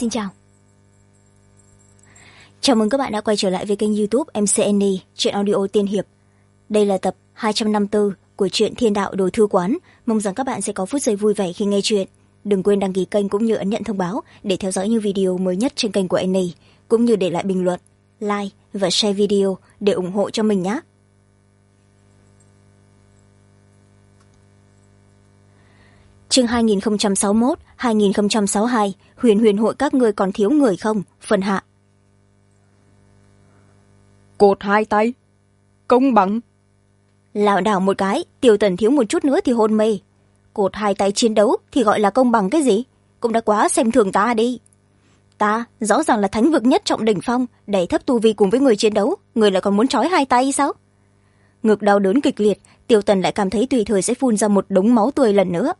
Xin chào. Chào mừng các bạn đã quay trở lại với kênh YouTube MCNE, truyện audio tiên hiệp. Đây là tập 254 của truyện Thiên Đạo Đồ Thư Quán. Mong rằng các bạn sẽ có phút giây vui vẻ khi nghe chuyện. Đừng quên đăng ký kênh cũng như ấn nhận thông báo để theo dõi những video mới nhất trên kênh của NE, cũng như để lại bình luận, like và share video để ủng hộ cho mình nhé. Chương 2061-2062, huyền hội các ngươi còn thiếu người không? Phần hạ. Cột hai tay, công bằng. Lảo đảo một cái, Tiêu Tần thiếu một chút nữa thì hôn mê. Cột hai tay chiến đấu thì gọi là công bằng cái gì? Cũng đã quá xem thường ta đi. Ta rõ ràng là thánh vực nhất trọng đỉnh phong, đẩy thấp tu vi cùng với người chiến đấu, người lại còn muốn trói hai tay sao? Ngực đau đớn kịch liệt, Tiêu Tần lại cảm thấy tùy thời sẽ phun ra một đống máu tươi lần nữa.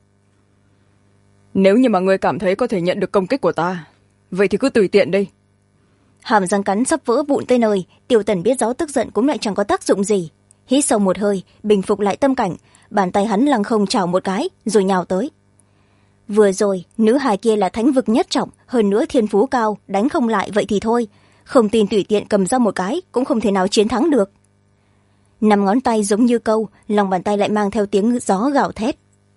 Nếu như mà ngươi cảm thấy có thể nhận được công kích của ta, vậy thì cứ tùy tiện đi. Hàm răng cắn sắp vỡ vụn tới nơi, Tiêu Tần biết rõ tức giận cũng lại chẳng có tác dụng gì. Hít sâu một hơi, bình phục lại tâm cảnh, bàn tay hắn lăng không chảo một cái rồi nhào tới. Vừa rồi nữ hài kia là thánh vực nhất trọng, hơn nữa thiên phú cao, đánh không lại vậy thì thôi, không tin tùy tiện cầm ra một cái cũng không thể nào chiến thắng được. 5 ngón tay giống như câu, lòng bàn tay lại mang theo tiếng gió gào thét.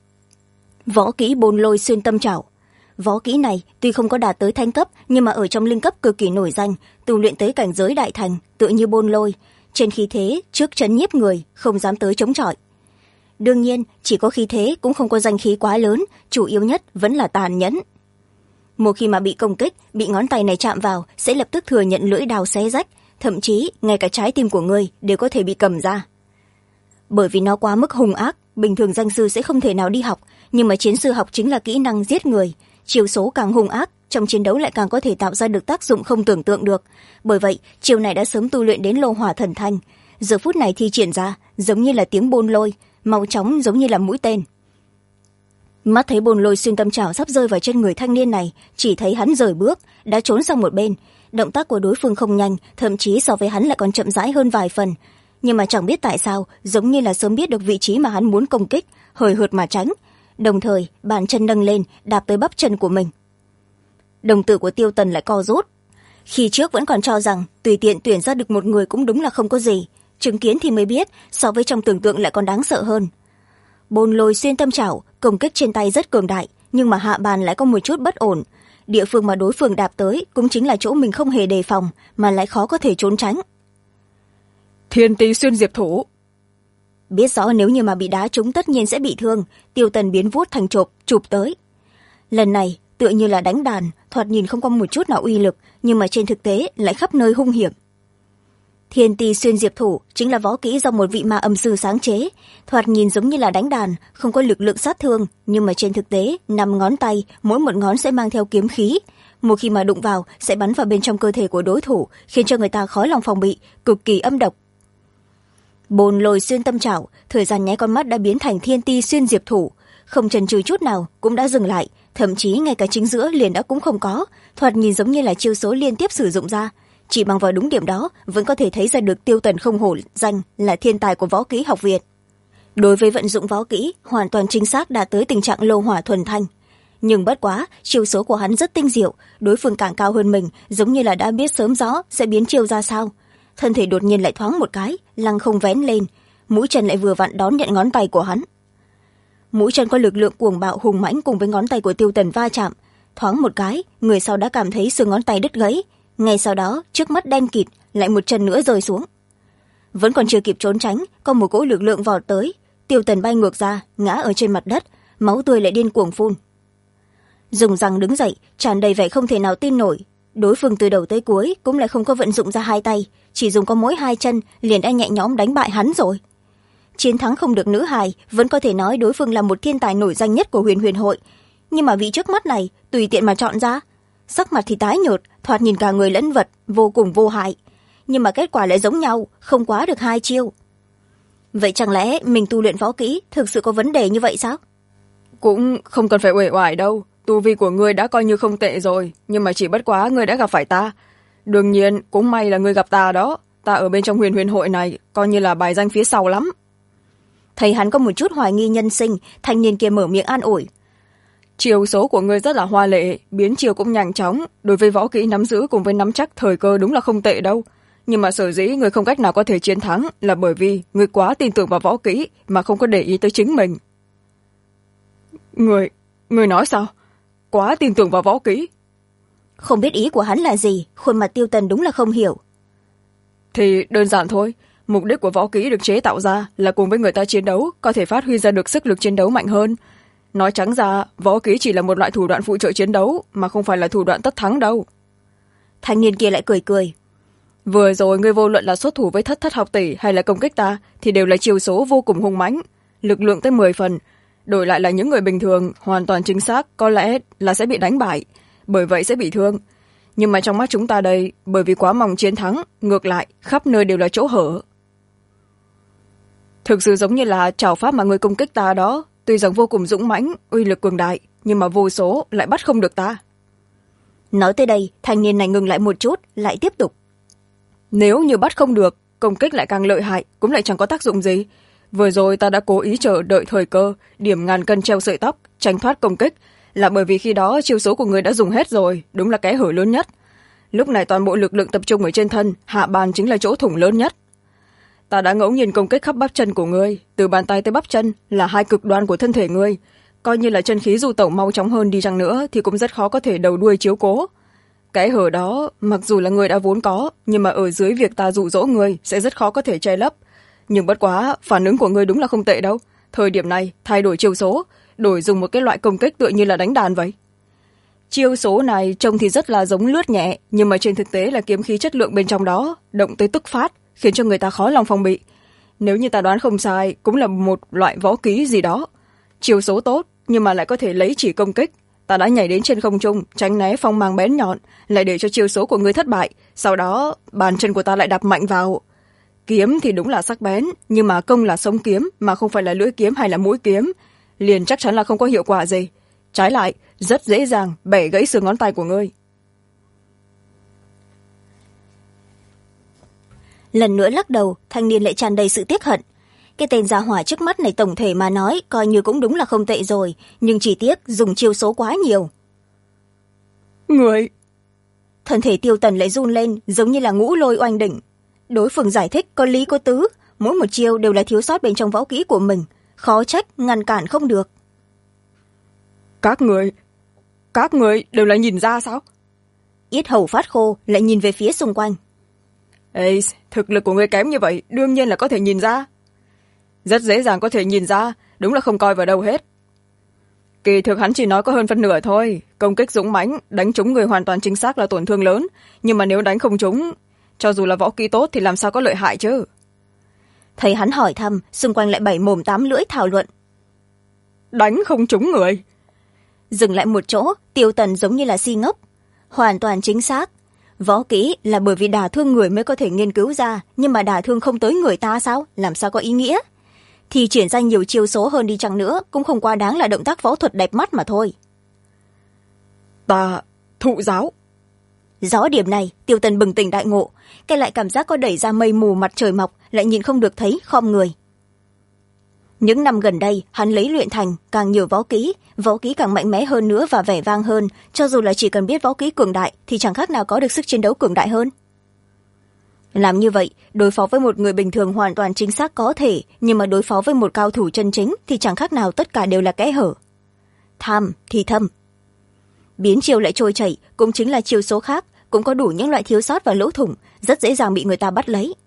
Võ kỹ Bôn Lôi Xuyên Tâm Trảo. Võ kỹ này tuy không có đạt tới thánh cấp, nhưng mà ở trong linh cấp cực kỳ nổi danh, tu luyện tới cảnh giới đại thành, tựa như bôn lôi, trên khí thế trước trấn nhiếp người, không dám tới chống chọi. Đương nhiên, chỉ có khí thế cũng không có danh khí quá lớn, chủ yếu nhất vẫn là tàn nhẫn. Một khi mà bị công kích, bị ngón tay này chạm vào, sẽ lập tức thừa nhận lưỡi đao xé rách, thậm chí ngay cả trái tim của người đều có thể bị cầm ra. Bởi vì nó quá mức hung ác, bình thường danh sư sẽ không thể nào đi học, nhưng mà chiến sư học chính là kỹ năng giết người. Chiêu số càng hung ác, trong chiến đấu lại càng có thể tạo ra được tác dụng không tưởng tượng được. Bởi vậy, chiêu này đã sớm tu luyện đến lô hỏa thần thanh. Giờ phút này thi triển ra, giống như là tiếng bôn lôi, mau chóng giống như là mũi tên. Mắt thấy Bôn Lôi Xuyên Tâm Trảo sắp rơi vào chân người thanh niên này, chỉ thấy hắn rời bước, đã trốn sang một bên. Động tác của đối phương không nhanh, thậm chí so với hắn lại còn chậm rãi hơn vài phần. Nhưng mà chẳng biết tại sao, giống như là sớm biết được vị trí mà hắn muốn công kích, hời hợt mà tránh. Đồng thời bàn chân nâng lên, đạp tới bắp chân của mình. Đồng tử của Tiêu Tần lại co rút. Khi trước vẫn còn cho rằng tùy tiện tuyển ra được một người cũng đúng là không có gì, chứng kiến thì mới biết so với trong tưởng tượng lại còn đáng sợ hơn. Bôn Lôi Xuyên Tâm Trảo công kích trên tay rất cường đại, nhưng mà hạ bàn lại có một chút bất ổn. Địa phương mà đối phương đạp tới cũng chính là chỗ mình không hề đề phòng, mà lại khó có thể trốn tránh. Thiên Tý Xuyên Diệp Thủ. Biết rõ nếu như mà bị đá trúng tất nhiên sẽ bị thương, Tiêu Tần biến vuốt thành chụp tới. Lần này tựa như là đánh đàn, thoạt nhìn không có một chút nào uy lực, nhưng mà trên thực tế lại khắp nơi hung hiểm. Thiên Tý Xuyên Diệp Thủ chính là võ kỹ do một vị ma âm sư sáng chế, thoạt nhìn giống như là đánh đàn, không có lực lượng sát thương, nhưng mà trên thực tế 5 ngón tay, mỗi một ngón sẽ mang theo kiếm khí. Một khi mà đụng vào sẽ bắn vào bên trong cơ thể của đối thủ, khiến cho người ta khó lòng phòng bị, cực kỳ âm độc. Bôn Lôi Xuyên Tâm Trảo, thời gian nháy con mắt đã biến thành Thiên Tý Xuyên Diệp Thủ, không chần chừ chút nào cũng đã dừng lại, thậm chí ngay cả chính giữa liền đã cũng không có, thoạt nhìn giống như là chiêu số liên tiếp sử dụng ra. Chỉ bằng vào đúng điểm đó vẫn có thể thấy ra được Tiêu Tần không hổ danh là thiên tài của võ kỹ học viện. Đối với vận dụng võ kỹ hoàn toàn chính xác đạt tới tình trạng lô hỏa thuần thanh. Nhưng bất quá, chiêu số của hắn rất tinh diệu, đối phương càng cao hơn mình, giống như là đã biết sớm rõ sẽ biến chiêu ra sao. Thân thể đột nhiên lại thoáng một cái, lăng không vén lên, mũi chân lại vừa vặn đón nhận ngón tay của hắn. Mũi chân có lực lượng cuồng bạo hùng mãnh cùng với ngón tay của Tiêu Tần va chạm, thoáng một cái, người sau đã cảm thấy xương ngón tay đứt gãy. Ngay sau đó, trước mắt đen kịt, lại một chân nữa rơi xuống. Vẫn còn chưa kịp trốn tránh, có một cỗ lực lượng vọt tới, Tiêu Tần bay ngược ra, ngã ở trên mặt đất, máu tươi lại điên cuồng phun. Dùng răng đứng dậy, tràn đầy vẻ không thể nào tin nổi. Đối phương từ đầu tới cuối cũng lại không có vận dụng ra hai tay, chỉ dùng có mỗi hai chân liền đã nhẹ nhõm đánh bại hắn rồi. Chiến thắng không được nữ hài, vẫn có thể nói đối phương là một thiên tài nổi danh nhất của huyền hội, nhưng mà vị trước mắt này tùy tiện mà chọn ra, sắc mặt thì tái nhợt, thoạt nhìn cả người lẫn vật vô cùng vô hại, nhưng mà kết quả lại giống nhau, không quá được 2 chiêu. Vậy chẳng lẽ mình tu luyện võ kỹ thực sự có vấn đề như vậy sao? Cũng không cần phải uể oải đâu, tu vi của ngươi đã coi như không tệ rồi, nhưng mà chỉ bất quá ngươi đã gặp phải ta. Đương nhiên cũng may là ngươi gặp ta đó, ta ở bên trong huyền hội này coi như là bài danh phía sau lắm. Thấy hắn có một chút hoài nghi nhân sinh, thanh niên kia mở miệng an ủi. Chiều số của ngươi rất là hoa lệ, biến chiều cũng nhanh chóng, đối với võ kỹ nắm giữ cùng với nắm chắc thời cơ đúng là không tệ đâu. Nhưng mà sở dĩ ngươi không cách nào có thể chiến thắng là bởi vì ngươi quá tin tưởng vào võ kỹ mà không có để ý tới chính mình. Ngươi nói sao? Quá tin tưởng vào võ kỹ? Không biết ý của hắn là gì, khuôn mặt Tiêu Tần đúng là không hiểu. Thì đơn giản thôi, mục đích của võ kỹ được chế tạo ra là cùng với người ta chiến đấu có thể phát huy ra được sức lực chiến đấu mạnh hơn. Nói trắng ra, võ kỹ chỉ là một loại thủ đoạn phụ trợ chiến đấu mà không phải là thủ đoạn tất thắng đâu. Thanh niên kia lại cười cười. Vừa rồi ngươi vô luận là xuất thủ với thất thất học tỷ hay là công kích ta thì đều là chiêu số vô cùng hung mãnh, lực lượng tới 10 phần. Đổi lại là những người bình thường hoàn toàn chính xác có lẽ là sẽ bị đánh bại, bởi vậy sẽ bị thương. Nhưng mà trong mắt chúng ta đây, bởi vì quá mong chiến thắng, ngược lại khắp nơi đều là chỗ hở. Thực sự giống như là trảo pháp mà người công kích ta đó, tuy rằng vô cùng dũng mãnh, uy lực cường đại, nhưng mà vô số lại bắt không được ta. Nói tới đây, thanh niên này ngừng lại một chút, lại tiếp tục. Nếu như bắt không được, công kích lại càng lợi hại, cũng lại chẳng có tác dụng gì. Vừa rồi ta đã cố ý chờ đợi thời cơ, điểm ngàn cân treo sợi tóc, tránh thoát công kích, là bởi vì khi đó chiêu số của người đã dùng hết rồi, đúng là kẽ hở lớn nhất. Lúc này toàn bộ lực lượng tập trung ở trên thân, hạ bàn chính là chỗ thủng lớn nhất. Ta đã ngẫu nhiên công kích khắp bắp chân của ngươi, từ bàn tay tới bắp chân là hai cực đoan của thân thể ngươi. Coi như là chân khí du tẩu mau chóng hơn đi chăng nữa thì cũng rất khó có thể đầu đuôi chiếu cố. Cái hở đó, mặc dù là ngươi đã vốn có, nhưng mà ở dưới việc ta dụ dỗ ngươi sẽ rất khó có thể che lấp. Nhưng bất quá, phản ứng của ngươi đúng là không tệ đâu. Thời điểm này, thay đổi chiêu số, đổi dùng một cái loại công kích tựa như là đánh đàn vậy. Chiêu số này trông thì rất là giống lướt nhẹ, nhưng mà trên thực tế là kiếm khí chất lượng bên trong đó, động tới tức phát, khiến cho người ta khó lòng phòng bị. Nếu như ta đoán không sai, cũng là một loại võ kỹ gì đó. Chiêu số tốt, nhưng mà lại có thể lấy chỉ công kích. Ta đã nhảy đến trên không trung, tránh né phong mang bén nhọn, lại để cho chiêu số của ngươi thất bại. Sau đó, bàn chân của ta lại đạp mạnh vào. Kiếm thì đúng là sắc bén, nhưng mà công là sống kiếm, mà không phải là lưỡi kiếm hay là mũi kiếm. Liền chắc chắn là không có hiệu quả gì. Trái lại, rất dễ dàng bẻ gãy xương ngón tay của ngươi. Lần nữa lắc đầu, thanh niên lại tràn đầy sự tiếc hận. Cái tên gia hỏa trước mắt này tổng thể mà nói coi như cũng đúng là không tệ rồi, nhưng chỉ tiếc dùng chiêu số quá nhiều. Người... Thân thể Tiêu Tần lại run lên, giống như là ngũ lôi oanh đỉnh. Đối phương giải thích có lý có tứ, mỗi một chiêu đều là thiếu sót bên trong võ kỹ của mình, khó trách ngăn cản không được. Các người đều là nhìn ra sao? Yết hầu phát khô, lại nhìn về phía xung quanh. Ê, thực lực của người kém như vậy, đương nhiên là có thể nhìn ra. Rất dễ dàng có thể nhìn ra, đúng là không coi vào đâu hết. Kỳ thực hắn chỉ nói có hơn phân nửa thôi, công kích dũng mãnh, đánh trúng người hoàn toàn chính xác là tổn thương lớn, nhưng mà nếu đánh không trúng, cho dù là võ kỹ tốt thì làm sao có lợi hại chứ. Thấy hắn hỏi thăm, xung quanh lại bảy mồm tám lưỡi thảo luận. Đánh không trúng người. Dừng lại một chỗ, Tiêu Tần giống như là si ngốc. Hoàn toàn chính xác. Võ kỹ là bởi vì đả thương người mới có thể nghiên cứu ra, nhưng mà đả thương không tới người ta sao? Làm sao có ý nghĩa? Thì triển ra nhiều chiêu số hơn đi chăng nữa, cũng không quá đáng là động tác võ thuật đẹp mắt mà thôi. Ta thụ giáo. Rõ điểm này, Tiêu Tần bừng tỉnh đại ngộ, cái lại cảm giác có đẩy ra mây mù mặt trời mọc, lại nhìn không được thấy, khom người. Những năm gần đây, hắn lấy luyện thành càng nhiều võ kỹ càng mạnh mẽ hơn nữa và vẻ vang hơn, cho dù là chỉ cần biết võ kỹ cường đại thì chẳng khác nào có được sức chiến đấu cường đại hơn. Làm như vậy, đối phó với một người bình thường hoàn toàn chính xác có thể, nhưng mà đối phó với một cao thủ chân chính thì chẳng khác nào tất cả đều là kẽ hở. Tham thì thâm. Biến chiêu lại trôi chảy, cũng chính là chiêu số khác, cũng có đủ những loại thiếu sót và lỗ thủng, rất dễ dàng bị người ta bắt lấy.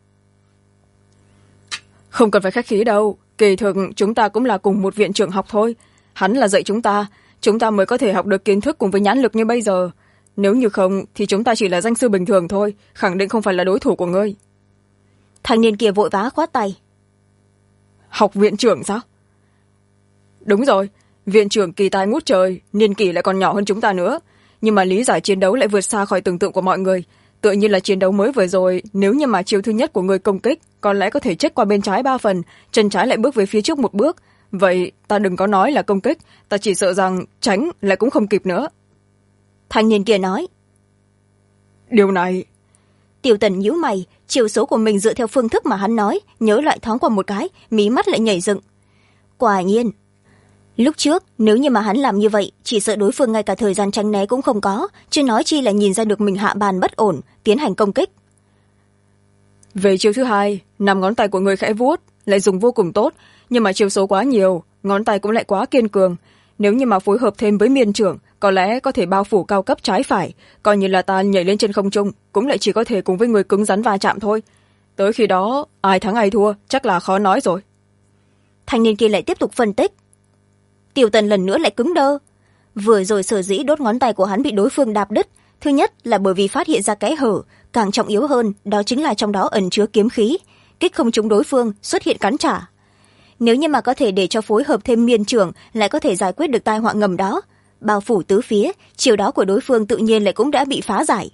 Không cần phải khách khí đâu, kỳ thực chúng ta cũng là cùng một viện trưởng học thôi. Hắn là dạy chúng ta mới có thể học được kiến thức cùng với nhãn lực như bây giờ. Nếu như không thì chúng ta chỉ là danh sư bình thường thôi, khẳng định không phải là đối thủ của ngươi. Thanh niên kia vội vã khoát tay. Học viện trưởng sao? Đúng rồi, viện trưởng kỳ tài ngút trời, niên kỷ lại còn nhỏ hơn chúng ta nữa, nhưng mà lý giải chiến đấu lại vượt xa khỏi tưởng tượng của mọi người. Tựa như là chiến đấu mới vừa rồi, nếu như mà chiêu thứ nhất của người công kích có lẽ có thể check qua bên trái 3 phần, chân trái lại bước về phía trước một bước, vậy ta đừng có nói là công kích, ta chỉ sợ rằng tránh lại cũng không kịp nữa. Thanh niên kia nói. Điều này... Tiêu Tần nhíu mày, chiều số của mình dựa theo phương thức mà hắn nói, nhớ lại thoáng qua một cái, mí mắt lại nhảy dựng. Quả nhiên. Lúc trước nếu như mà hắn làm như vậy, chỉ sợ đối phương ngay cả thời gian tránh né cũng không có, chứ nói chi là nhìn ra được mình hạ bàn bất ổn, tiến hành công kích. Về chiêu thứ hai, 5 ngón tay của người khẽ vuốt lại dùng vô cùng tốt, nhưng mà chiêu số quá nhiều, ngón tay cũng lại quá kiên cường. Nếu như mà phối hợp thêm với miên trưởng, có lẽ có thể bao phủ cao cấp trái phải, coi như là ta nhảy lên trên không trung cũng lại chỉ có thể cùng với người cứng rắn va chạm thôi. Tới khi đó ai thắng ai thua chắc là khó nói rồi. Thanh niên kia lại tiếp tục phân tích. Tiêu Tần lần nữa lại cứng đơ. Vừa rồi sở dĩ đốt ngón tay của hắn bị đối phương đạp đứt, thứ nhất là bởi vì phát hiện ra kẽ hở, càng trọng yếu hơn đó chính là trong đó ẩn chứa kiếm khí, kích không trúng đối phương xuất hiện cắn trả. Nếu như mà có thể để cho phối hợp thêm miên trưởng, lại có thể giải quyết được tai họa ngầm đó, bao phủ tứ phía, chiều đó của đối phương tự nhiên lại cũng đã bị phá giải.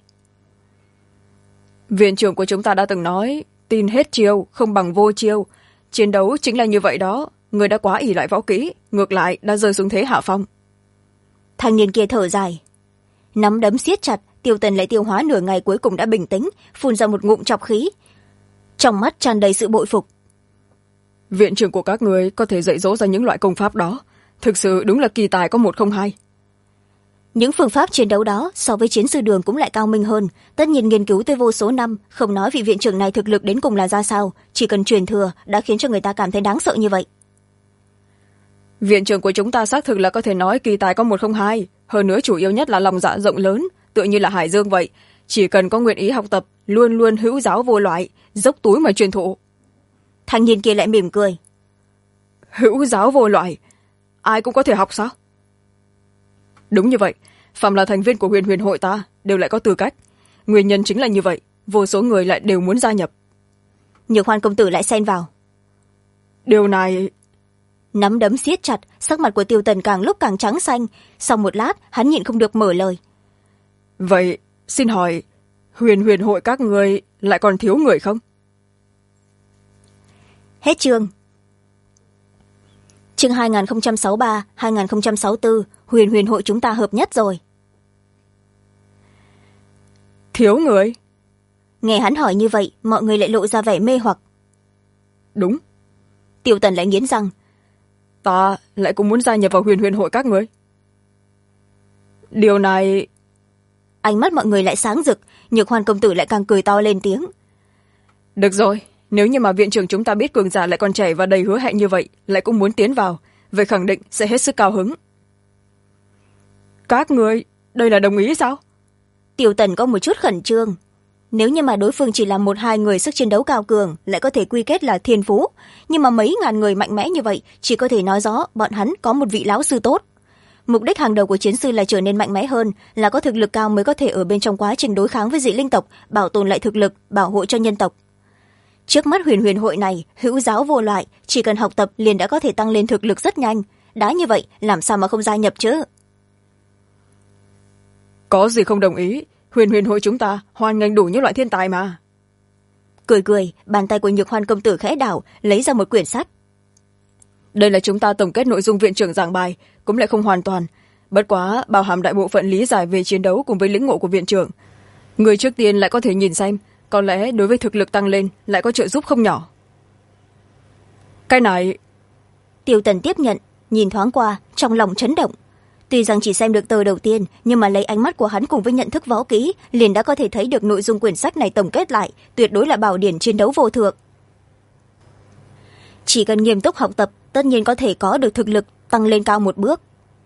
Viện trưởng của chúng ta đã từng nói, tin hết chiêu không bằng vô chiêu, chiến đấu chính là như vậy đó. Người đã quá ỷ lại võ kỹ, ngược lại đã rơi xuống thế hạ phong. Thanh niên kia thở dài, nắm đấm siết chặt. Tiêu Tần lại tiêu hóa nửa ngày cuối cùng đã bình tĩnh, phun ra một ngụm trọc khí, trong mắt tràn đầy sự bội phục. Viện trưởng của các người có thể dạy dỗ ra những loại công pháp đó, thực sự đúng là kỳ tài có 102. Những phương pháp chiến đấu đó so với chiến sư Đường cũng lại cao minh hơn, tất nhiên nghiên cứu tới vô số năm, không nói vị viện trưởng này thực lực đến cùng là ra sao, chỉ cần truyền thừa đã khiến cho người ta cảm thấy đáng sợ như vậy. Viện trưởng của chúng ta xác thực là có thể nói kỳ tài có 102, hơn nữa chủ yếu nhất là lòng dạ rộng lớn, tựa như là hải dương vậy, chỉ cần có nguyện ý học tập luôn luôn hữu giáo vô loại, dốc túi mà truyền thụ. Thanh niên kia lại mỉm cười. Hữu giáo vô loại, ai cũng có thể học sao? Đúng như vậy, phàm là thành viên của huyền huyền hội ta đều lại có tư cách, nguyên nhân chính là như vậy, vô số người lại đều muốn gia nhập. Nhược Hoan công tử lại xen vào. Điều này... Nắm đấm siết chặt, sắc mặt của Tiêu Tần càng lúc càng trắng xanh, sau một lát hắn nhịn không được mở lời. Vậy xin hỏi, huyền huyền hội các người lại còn thiếu người không? Hết chương. Chương 2063-2064, huyền huyền hội chúng ta hợp nhất rồi. Thiếu người? Nghe hắn hỏi như vậy, mọi người lại lộ ra vẻ mê hoặc. Đúng. Tiêu Tần lại nghiến răng. Ta lại cũng muốn gia nhập vào huyền huyền hội các người. Điều này... Ánh mắt mọi người lại sáng rực, Nhược Hoan công tử lại càng cười to lên tiếng. Được rồi, nếu như mà viện trưởng chúng ta biết cường giả lại còn trẻ và đầy hứa hẹn như vậy, lại cũng muốn tiến vào, vậy khẳng định sẽ hết sức cao hứng. Các người, đây là đồng ý sao? Tiêu Tần có một chút khẩn trương. Nếu như mà đối phương chỉ là 1-2 người sức chiến đấu cao cường, lại có thể quy kết là thiên phú, nhưng mà mấy ngàn người mạnh mẽ như vậy, chỉ có thể nói rõ bọn hắn có một vị lão sư tốt. Mục đích hàng đầu của chiến sư là trở nên mạnh mẽ hơn, là có thực lực cao mới có thể ở bên trong quá trình đối kháng với dị linh tộc, bảo tồn lại thực lực, bảo hộ cho nhân tộc. Trước mắt huyền huyền hội này, hữu giáo vô loại, chỉ cần học tập liền đã có thể tăng lên thực lực rất nhanh. Đã như vậy, làm sao mà không gia nhập chứ? Có gì không đồng ý, huyền huyền hội chúng ta hoan nghênh đủ những loại thiên tài mà. Cười cười, bàn tay của Nhược Hoan công tử khẽ đảo, lấy ra một quyển sách. Đây là chúng ta tổng kết nội dung viện trưởng giảng bài, cũng lại không hoàn toàn, bất quá bao hàm đại bộ phận lý giải về chiến đấu cùng với lĩnh ngộ của viện trưởng. Người trước tiên lại có thể nhìn xem, có lẽ đối với thực lực tăng lên lại có trợ giúp không nhỏ. Cái này... Tiêu Tần tiếp nhận, nhìn thoáng qua, trong lòng chấn động. Tuy rằng chỉ xem được tờ đầu tiên, nhưng mà lấy ánh mắt của hắn cùng với nhận thức võ kỹ, liền đã có thể thấy được nội dung quyển sách này tổng kết lại, tuyệt đối là bảo điển chiến đấu vô thượng. Chỉ cần nghiêm túc học tập, tất nhiên có thể có được thực lực tăng lên cao một bước.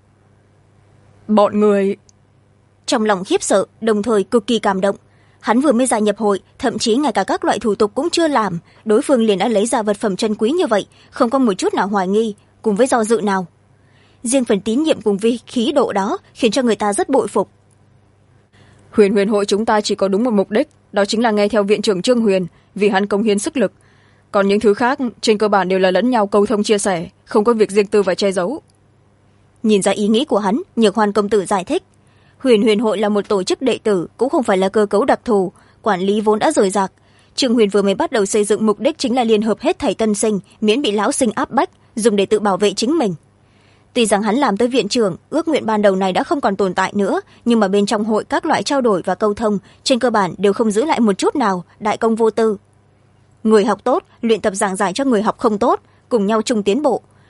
Bọn người... Trong lòng khiếp sợ, đồng thời cực kỳ cảm động. Hắn vừa mới gia nhập hội, thậm chí ngay cả các loại thủ tục cũng chưa làm, đối phương liền đã lấy ra vật phẩm chân quý như vậy, không có một chút nào hoài nghi, cùng với do dự nào. Riêng phần tín nhiệm cùng với khí độ đó khiến cho người ta rất bội phục. Huyền huyền hội chúng ta chỉ có đúng một mục đích, đó chính là nghe theo viện trưởng Trương Huyền, vì hắn cống hiến sức lực. Còn những thứ khác trên cơ bản đều là lẫn nhau câu thông chia sẻ, không có việc riêng tư và che giấu. Nhìn ra ý nghĩ của hắn, Nhược Hoan công tử giải thích. Huyền huyền hội là một tổ chức đệ tử, cũng không phải là cơ cấu đặc thù, quản lý vốn đã rời rạc. Trương Huyền vừa mới bắt đầu xây dựng mục đích chính là liên hợp hết thảy tân sinh, miễn bị lão sinh áp bách, dùng để tự bảo vệ chính mình. Tuy rằng hắn làm tới viện trưởng, ước nguyện ban đầu này đã không còn tồn tại nữa, nhưng mà bên trong hội các loại trao đổi và câu thông trên cơ bản đều không giữ lại một chút nào, đại công vô tư. Người học tốt luyện tập giảng giải cho người học không tốt, cùng nhau chung tiến bộ.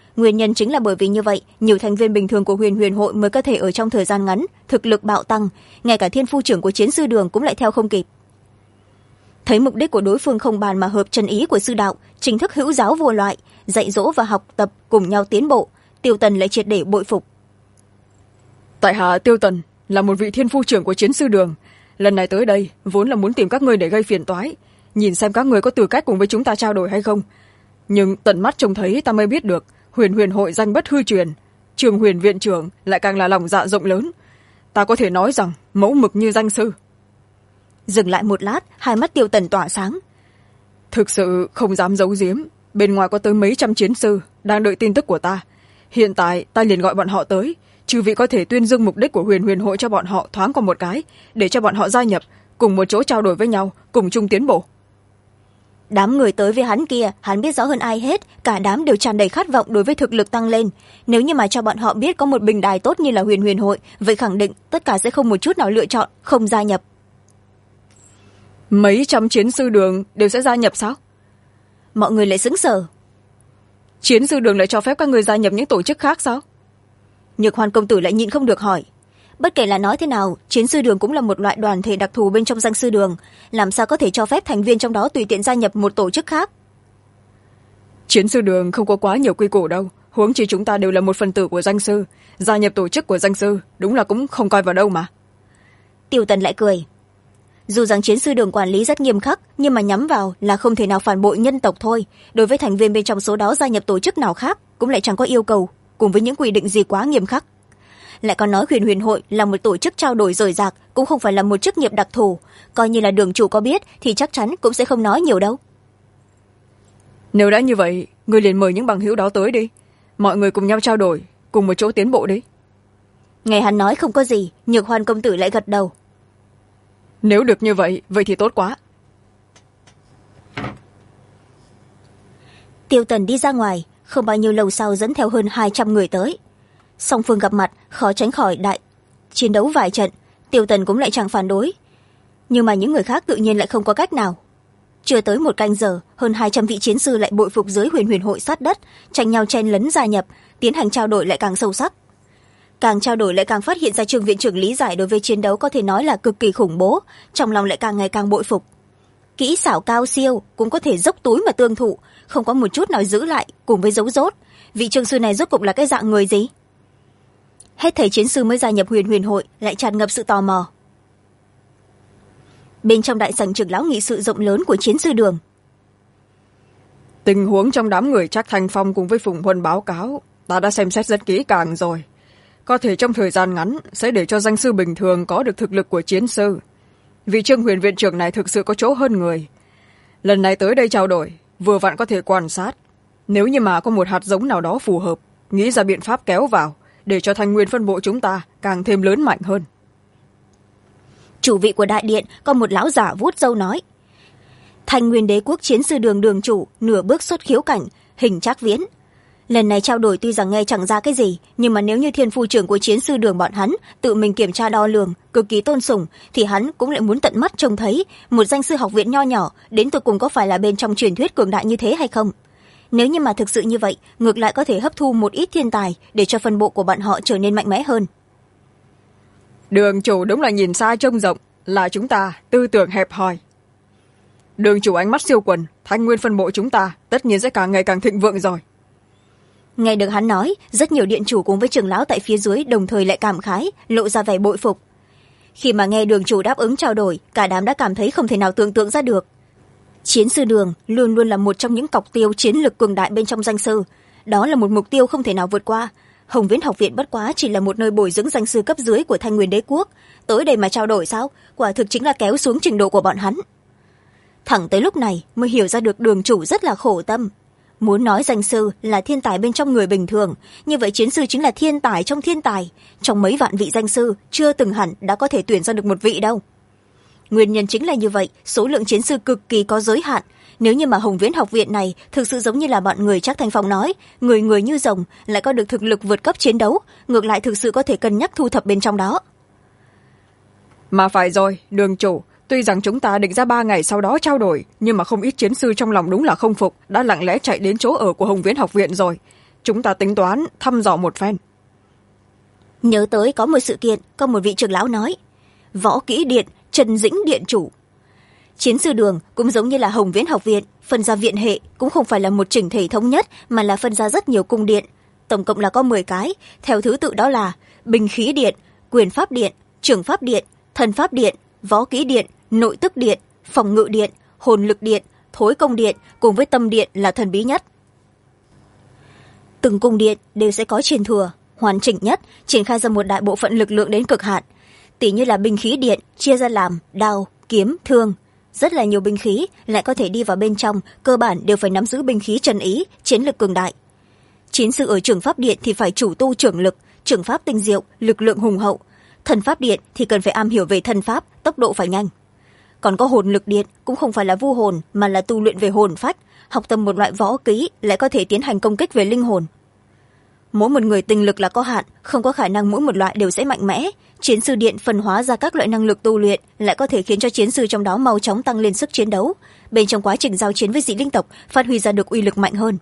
Nguyên nhân chính là bởi vì như vậy, nhiều thành viên bình thường của huyền huyền hội mới có thể ở trong thời gian ngắn thực lực bạo tăng, ngay cả thiên phu trưởng của chiến sư đường cũng lại theo không kịp. Thấy mục đích của đối phương không bàn mà hợp chân ý của sư đạo, chính thức hữu giáo vô loại, dạy dỗ và học tập cùng nhau tiến bộ, Tiêu Tần lại triệt để bội phục. Tại hạ Tiêu Tần là một vị thiên phu trưởng của chiến sư đường, lần này tới đây vốn là muốn tìm các ngươi để gây phiền toái, nhìn xem các ngươi có tư cách cùng với chúng ta trao đổi hay không. Nhưng tận mắt trông thấy ta mới biết được huyền huyền hội danh bất hư truyền, trường huyền viện trưởng lại càng là lòng dạ rộng lớn, ta có thể nói rằng mẫu mực như danh sư. Dừng lại một lát, hai mắt Tiêu Tần tỏa sáng. Thực sự không dám giấu giếm, bên ngoài có tới mấy trăm chiến sư đang đợi tin tức của ta. Hiện tại ta liền gọi bọn họ tới, chư vị có thể tuyên dương mục đích của huyền huyền hội cho bọn họ thoáng qua một cái, để cho bọn họ gia nhập cùng một chỗ trao đổi với nhau, cùng chung tiến bộ. Đám người tới với hắn kia, hắn biết rõ hơn ai hết, cả đám đều tràn đầy khát vọng đối với thực lực tăng lên. Nếu như mà cho bọn họ biết có một bình đài tốt như là huyền huyền hội, vậy khẳng định tất cả sẽ không một chút nào lựa chọn không gia nhập. Mấy trăm chiến sư đường đều sẽ gia nhập sao? Mọi người lại sững sờ. Chiến sư đường lại cho phép các người gia nhập những tổ chức khác sao? Nhược Hoan công tử lại nhịn không được hỏi. Bất kể là nói thế nào, chiến sư đường cũng là một loại đoàn thể đặc thù bên trong danh sư đường, làm sao có thể cho phép thành viên trong đó tùy tiện gia nhập một tổ chức khác? Chiến sư đường không có quá nhiều quy củ đâu, huống chi chúng ta đều là một phần tử của danh sư, gia nhập tổ chức của danh sư đúng là cũng không coi vào đâu mà. Tiêu Tần lại cười. Dù rằng chiến sư đường quản lý rất nghiêm khắc, nhưng mà nhắm vào là không thể nào phản bội nhân tộc thôi. Đối với thành viên bên trong số đó gia nhập tổ chức nào khác cũng lại chẳng có yêu cầu cùng với những quy định gì quá nghiêm khắc. Lại còn nói huyền huyền hội là một tổ chức trao đổi rời rạc, cũng không phải là một chức nghiệp đặc thù, coi như là đường chủ có biết thì chắc chắn cũng sẽ không nói nhiều đâu. Nếu đã như vậy, người liền mời những bằng hữu đó tới đi, mọi người cùng nhau trao đổi, cùng một chỗ tiến bộ đi. Nghe hắn nói không có gì, Nhược Hoan công tử lại gật đầu. Nếu được như vậy, vậy thì tốt quá. Tiêu Tần đi ra ngoài, không bao nhiêu lâu sau dẫn theo hơn 200 người tới. Song phương gặp mặt, khó tránh khỏi đại chiến đấu vài trận, Tiêu Tần cũng lại chẳng phản đối. Nhưng mà những người khác tự nhiên lại không có cách nào. Chưa tới một canh giờ, hơn 200 vị chiến sư lại bội phục dưới huyền huyền hội sát đất, tranh nhau chen lấn gia nhập, tiến hành trao đổi lại càng sâu sắc. Càng trao đổi lại càng phát hiện ra trường viện trưởng lý giải đối với chiến đấu có thể nói là cực kỳ khủng bố, trong lòng lại càng ngày càng bội phục. Kỹ xảo cao siêu, cũng có thể dốc túi mà tương thụ, không có một chút nào giữ lại, cùng với dấu dốt. Vị trường sư này rốt cục là cái dạng người gì? Hết thầy chiến sư mới gia nhập huyền huyền hội lại tràn ngập sự tò mò. Bên trong đại sảnh trưởng lão nghị sự rộng lớn của chiến sư đường, Tình huống trong đám người Trác Thanh Phong cùng với Phùng Huân báo cáo, ta đã xem xét rất kỹ càng rồi. Có thể trong thời gian ngắn sẽ để cho danh sư bình thường có được thực lực của chiến sư. Vị Trương huyền viện trưởng này thực sự có chỗ hơn người. Lần này tới đây trao đổi, vừa vặn có thể quan sát. Nếu như mà có một hạt giống nào đó phù hợp, nghĩ ra biện pháp kéo vào, để cho thành nguyên phân bộ chúng ta càng thêm lớn mạnh hơn. Chủ vị của đại điện có một lão giả vuốt râu nói. Thành nguyên đế quốc chiến sư đường đường chủ nửa bước xuất khiếu cảnh, hình Trác Viễn. Lần này trao đổi tuy rằng nghe chẳng ra cái gì, nhưng mà nếu như thiên phu trưởng của chiến sư đường bọn hắn tự mình kiểm tra đo lường, cực kỳ tôn sùng, thì hắn cũng lại muốn tận mắt trông thấy một danh sư học viện nho nhỏ đến tột cùng có phải là bên trong truyền thuyết cường đại như thế hay không. Nếu như mà thực sự như vậy, ngược lại có thể hấp thu một ít thiên tài để cho phân bộ của bọn họ trở nên mạnh mẽ hơn. Đường chủ đúng là nhìn xa trông rộng, là chúng ta tư tưởng hẹp hòi. Đường chủ ánh mắt siêu quần, thành nguyên phân bộ chúng ta tất nhiên sẽ càng ngày càng thịnh vượng rồi. Nghe được hắn nói, rất nhiều điện chủ cùng với trưởng lão tại phía dưới đồng thời lại cảm khái, lộ ra vẻ bội phục. Khi mà nghe đường chủ đáp ứng trao đổi, cả đám đã cảm thấy không thể nào tưởng tượng ra được. Chiến sư đường luôn luôn là một trong những cọc tiêu chiến lược cường đại bên trong danh sư. Đó là một mục tiêu không thể nào vượt qua. Hồng Viễn học viện bất quá chỉ là một nơi bồi dưỡng danh sư cấp dưới của Thanh Nguyên đế quốc. Tới đây mà trao đổi sao? Quả thực chính là kéo xuống trình độ của bọn hắn. Thẳng tới lúc này mới hiểu ra được đường chủ rất là khổ tâm. Muốn nói danh sư là thiên tài bên trong người bình thường, như vậy chiến sư chính là thiên tài trong thiên tài. Trong mấy vạn vị danh sư, chưa từng hẳn đã có thể tuyển ra được một vị đâu. Nguyên nhân chính là như vậy, số lượng chiến sư cực kỳ có giới hạn. Nếu như mà Hồng Viễn học viện này thực sự giống như là bọn người Trác Thanh Phong nói, người người như rồng, lại có được thực lực vượt cấp chiến đấu, ngược lại thực sự có thể cân nhắc thu thập bên trong đó. Mà phải rồi, đường chủ, tuy rằng chúng ta định ra 3 ngày sau đó trao đổi, nhưng mà không ít chiến sư trong lòng đúng là không phục, đã lặng lẽ chạy đến chỗ ở của Hồng Viễn học viện rồi. chúng ta tính toán thăm dò một phen. Nhớ tới có một sự kiện, có một vị trưởng lão nói: Võ Kỹ Điện, Trần Dĩnh Điện chủ. Chiến sư đường cũng giống như là Hồng Viễn học viện, phân ra viện hệ cũng không phải là một chỉnh thể thống nhất, mà là phân ra rất nhiều cung điện. Tổng cộng là có 10 cái, theo thứ tự đó là Binh Khí Điện, Quyền Pháp Điện, Trưởng Pháp Điện, Thần Pháp Điện, Võ Kỹ Điện, Nội Tức Điện, Phòng Ngự Điện, Hồn Lực Điện, Thối Công Điện, cùng với Tâm Điện là thần bí nhất. Từng cung điện đều sẽ có truyền thừa hoàn chỉnh nhất, triển khai ra một đại bộ phận lực lượng đến cực hạn. Tỉ như là Binh Khí Điện chia ra làm đao, kiếm, thương, rất là nhiều binh khí lại có thể đi vào bên trong, cơ bản đều phải nắm giữ binh khí trần ý, chiến lực cường đại. Chiến sư ở Trưởng Pháp Điện thì phải chủ tu trưởng lực, trưởng pháp tinh diệu, lực lượng hùng hậu. Thần Pháp Điện thì cần phải am hiểu về thân pháp, tốc độ phải nhanh. Còn có Hồn Lực Điện cũng không phải là vu hồn, mà là tu luyện về hồn phách, học tập một loại võ kỹ lại có thể tiến hành công kích về linh hồn. Mỗi một người tinh lực là có hạn, không có khả năng mỗi một loại đều sẽ mạnh mẽ. Chiến sư điện phân hóa ra các loại năng lực tu luyện lại có thể khiến cho chiến sư trong đó mau chóng tăng lên sức chiến đấu, bên trong quá trình giao chiến với dị linh tộc phát huy ra được uy lực mạnh hơn.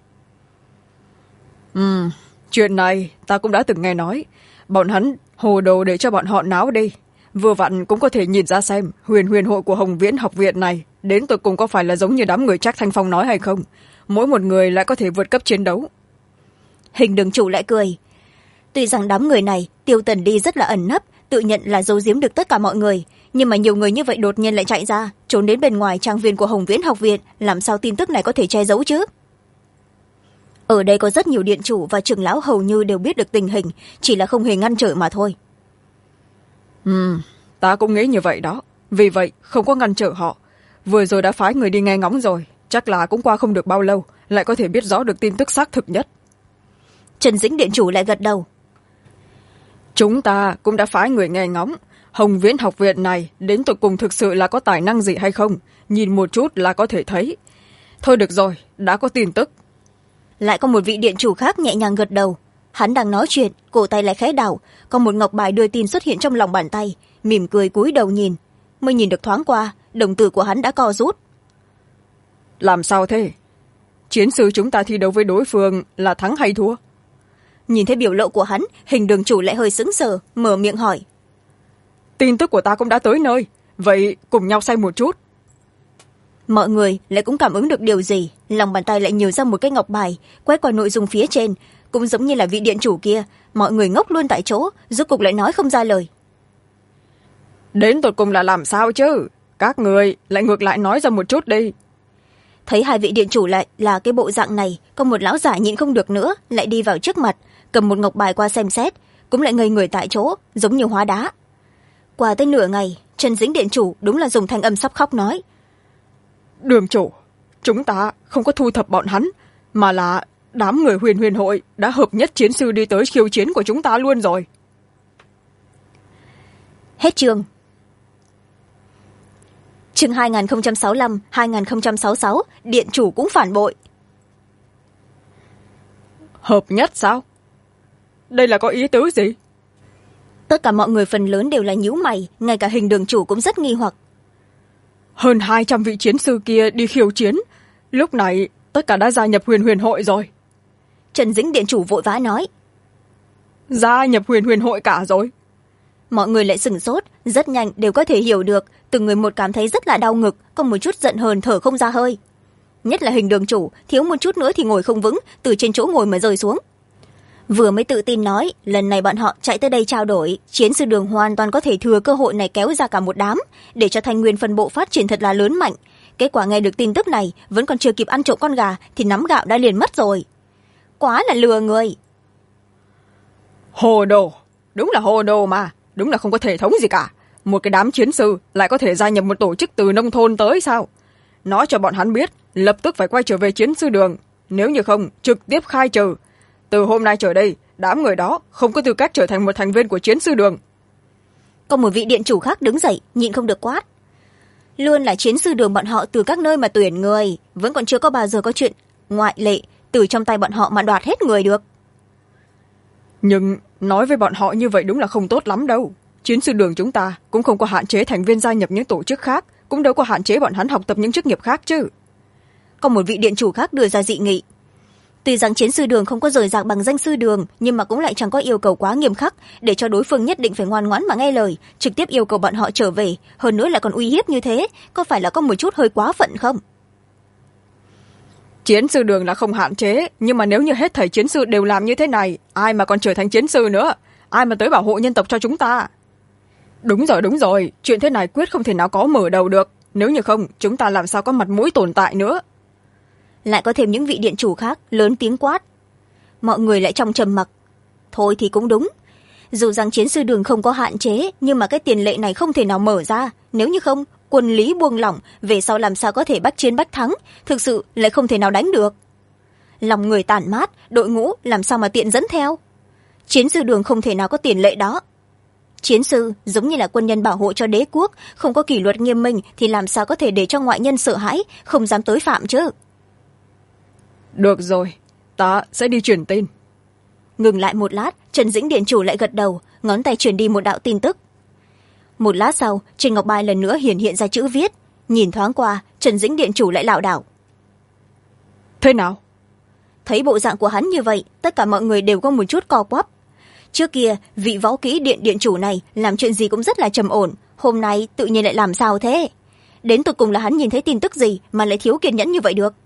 Chuyện này ta cũng đã từng nghe nói. Bọn hắn hồ đồ để cho bọn họ náo đi. Vừa vặn cũng có thể nhìn ra xem huyền hội của Hồng Viễn học viện này đến tột cùng có phải là giống như đám người Trác Thanh Phong nói hay không. Mỗi một người lại có thể vượt cấp chiến đấu. Hình đường chủ lại cười. Tuy rằng đám người này Tiêu Tần đi rất là ẩn nấp, tự nhận là giấu giếm được tất cả mọi người, nhưng mà nhiều người như vậy đột nhiên lại chạy ra, trốn đến bên ngoài trang viên của Hồng Viễn học viện, làm sao tin tức này có thể che giấu chứ? Ở đây có rất nhiều điện chủ và trưởng lão hầu như đều biết được tình hình, chỉ là không hề ngăn trở mà thôi. Ta cũng nghĩ như vậy đó. Vì vậy không có ngăn trở họ. Vừa rồi đã phái người đi nghe ngóng rồi, chắc là cũng qua không được bao lâu lại có thể biết rõ được tin tức xác thực nhất. Trần Dĩnh điện chủ lại gật đầu. Chúng ta cũng đã phái người nghe ngóng. Hồng Viễn học viện này đến tột cùng thực sự là có tài năng gì hay không, nhìn một chút là có thể thấy. Thôi được rồi, đã có tin tức. Lại có một vị điện chủ khác nhẹ nhàng gật đầu. Hắn đang nói chuyện, cổ tay lại khẽ đảo, có một ngọc bài đưa tin xuất hiện trong lòng bàn tay, mỉm cười cúi đầu nhìn. Mới nhìn được thoáng qua, đồng tử của hắn đã co rút. Làm sao thế? Chiến sư chúng ta thi đấu với đối phương là thắng hay thua? Nhìn thấy biểu lộ của hắn, Hình đường chủ lại hơi sững sờ, mở miệng hỏi. Tin tức của ta cũng đã tới nơi, vậy cùng nhau xem một chút. Mọi người lại cũng cảm ứng được điều gì, lòng bàn tay lại nhiều ra một cái ngọc bài, quét qua nội dung phía trên, cũng giống như là vị điện chủ kia, mọi người ngốc luôn tại chỗ, rốt cục lại nói không ra lời. Đến tột cùng là làm sao chứ? Các người lại ngược lại nói ra một chút đi. Thấy hai vị điện chủ lại là cái bộ dạng này, có một lão giả nhịn không được nữa, lại đi vào trước mặt, cầm một ngọc bài qua xem xét, cũng lại ngây người tại chỗ, giống như hóa đá. Qua tới nửa ngày, Trần Dĩnh điện chủ đúng là dùng thanh âm sắp khóc nói. Đường chủ, chúng ta không có thu thập bọn hắn, mà là đám người huyền hội đã hợp nhất chiến sư đi tới khiêu chiến của chúng ta luôn rồi. Hết chương. Chương 2065-2066, điện chủ cũng phản bội. Hợp nhất sao? Đây là có ý tứ gì? Tất cả mọi người phần lớn đều là nhíu mày, ngay cả Hình đường chủ cũng rất nghi hoặc. Hơn 200 vị chiến sư kia đi khiêu chiến, lúc này tất cả đã gia nhập huyền hội rồi. Trần Dĩnh điện chủ vội vã nói. Gia nhập huyền hội cả rồi? Mọi người lại sửng sốt, rất nhanh đều có thể hiểu được, từng người một cảm thấy rất là đau ngực, có một chút giận hờn thở không ra hơi. Nhất là Hình đường chủ, thiếu một chút nữa thì ngồi không vững, từ trên chỗ ngồi mà rơi xuống. Vừa mới tự tin nói, lần này bọn họ chạy tới đây trao đổi, chiến sư đường hoàn toàn có thể thừa cơ hội này kéo ra cả một đám, để cho Thanh Nguyên phân bộ phát triển thật là lớn mạnh. Kết quả nghe được tin tức này, vẫn còn chưa kịp ăn trộm con gà, thì nắm gạo đã liền mất rồi. Quá là lừa người. Hồ đồ, đúng là hồ đồ mà, đúng là không có thể thống gì cả. Một cái đám chiến sư lại có thể gia nhập một tổ chức từ nông thôn tới sao? Nói cho bọn hắn biết, lập tức phải quay trở về chiến sư đường, nếu như không, trực tiếp khai trừ. Từ hôm nay trở đây, đám người đó không có tư cách trở thành một thành viên của chiến sư đường. Có một vị điện chủ khác đứng dậy, nhịn không được quát. Luôn là chiến sư đường bọn họ từ các nơi mà tuyển người, vẫn còn chưa có bao giờ có chuyện ngoại lệ từ trong tay bọn họ mà đoạt hết người được. Nhưng nói với bọn họ như vậy đúng là không tốt lắm đâu. Chiến sư đường chúng ta cũng không có hạn chế thành viên gia nhập những tổ chức khác, cũng đâu có hạn chế bọn hắn học tập những chức nghiệp khác chứ. Có một vị điện chủ khác đưa ra dị nghị. Tuy rằng chiến sư Đường không có rời rạc bằng danh sư Đường, nhưng mà cũng lại chẳng có yêu cầu quá nghiêm khắc để cho đối phương nhất định phải ngoan ngoãn mà nghe lời, trực tiếp yêu cầu bọn họ trở về, hơn nữa là còn uy hiếp như thế, có phải là có một chút hơi quá phận không? Chiến sư Đường là không hạn chế, nhưng mà nếu như hết thảy chiến sư đều làm như thế này, ai mà còn trở thành chiến sư nữa, ai mà tới bảo hộ nhân tộc cho chúng ta? Đúng rồi, chuyện thế này quyết không thể nào có mở đầu được, nếu như không chúng ta làm sao có mặt mũi tồn tại nữa. Lại có thêm những vị điện chủ khác lớn tiếng quát. Mọi người lại trong trầm mặc. Thôi thì cũng đúng, dù rằng chiến sư Đường không có hạn chế, nhưng mà cái tiền lệ này không thể nào mở ra, nếu như không quân lý buông lỏng, về sau làm sao có thể bách chiến bách thắng, thực sự lại không thể nào đánh được. Lòng người tản mát, đội ngũ làm sao mà tiện dẫn theo. Chiến sư Đường không thể nào có tiền lệ đó. Chiến sư giống như là quân nhân bảo hộ cho đế quốc, không có kỷ luật nghiêm minh thì làm sao có thể để cho ngoại nhân sợ hãi, không dám tới phạm chứ. Được rồi, ta sẽ đi truyền tin. Ngừng lại một lát, Trần Dĩnh điện chủ lại gật đầu, ngón tay truyền đi một đạo tin tức. Một lát sau, trên ngọc bài lần nữa hiện ra chữ viết, nhìn thoáng qua, Trần Dĩnh điện chủ lại lảo đảo. Thế nào? Thấy bộ dạng của hắn như vậy, tất cả mọi người đều có một chút co quắp. Trước kia vị võ kỹ điện chủ này làm chuyện gì cũng rất là trầm ổn, hôm nay tự nhiên lại làm sao thế? Đến tột cùng là hắn nhìn thấy tin tức gì mà lại thiếu kiên nhẫn như vậy được?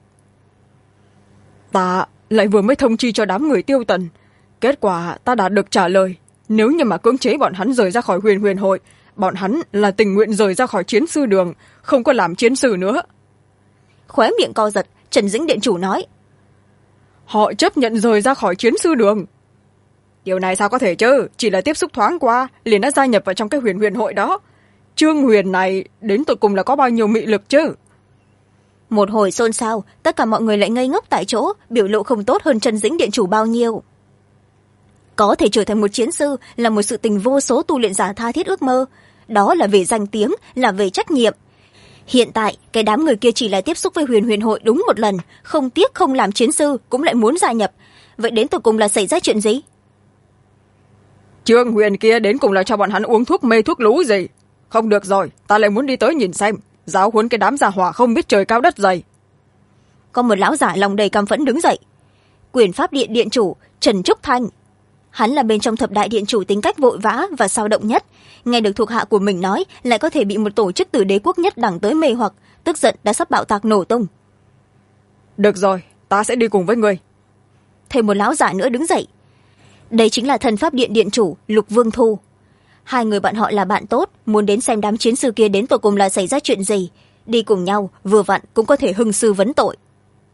Ta lại vừa mới thông chi cho đám người Tiêu Tần, kết quả ta đã được trả lời, nếu như mà cưỡng chế bọn hắn rời ra khỏi huyền hội, bọn hắn là tình nguyện rời ra khỏi chiến sư Đường, không có làm chiến sư nữa. Khóe miệng co giật, Trần Dĩnh điện chủ nói. Họ chấp nhận rời ra khỏi chiến sư Đường? Điều này sao có thể chứ, chỉ là tiếp xúc thoáng qua liền đã gia nhập vào trong cái huyền hội đó. Trương Huyền này đến tận cùng là có bao nhiêu mị lực chứ? Một hồi xôn xao, tất cả mọi người lại ngây ngốc tại chỗ, biểu lộ không tốt hơn Trần Dĩnh điện chủ bao nhiêu. Có thể trở thành một chiến sư là một sự tình vô số tu luyện giả tha thiết ước mơ, đó là về danh tiếng, là về trách nhiệm. Hiện tại cái đám người kia chỉ là tiếp xúc với huyền hội đúng một lần, không tiếc không làm chiến sư cũng lại muốn gia nhập, vậy đến tận cùng là xảy ra chuyện gì? Trương Huyền kia đến cùng là cho bọn hắn uống thuốc mê thuốc lú gì? Không được rồi, ta lại muốn đi tới nhìn xem, giáo huấn cái đám già hỏa không biết trời cao đất dày. Có một lão giả lòng đầy căm phẫn đứng dậy. Quyền pháp điện điện chủ Trần Trúc Thanh, hắn là bên trong thập đại điện chủ tính cách vội vã và sao động nhất, nghe được thuộc hạ của mình nói lại có thể bị một tổ chức từ đế quốc nhất đẳng tới mê hoặc, tức giận đã sắp bạo tạc nổ tung. Được rồi, ta sẽ đi cùng với ngươi. Thêm một lão giả nữa đứng dậy. Đây chính là thần pháp điện điện chủ Lục Vương Thu. Hai người bọn họ là bạn tốt, muốn đến xem đám chiến sư kia đến tột cùng là xảy ra chuyện gì, đi cùng nhau vừa vặn cũng có thể hưng sư vấn tội.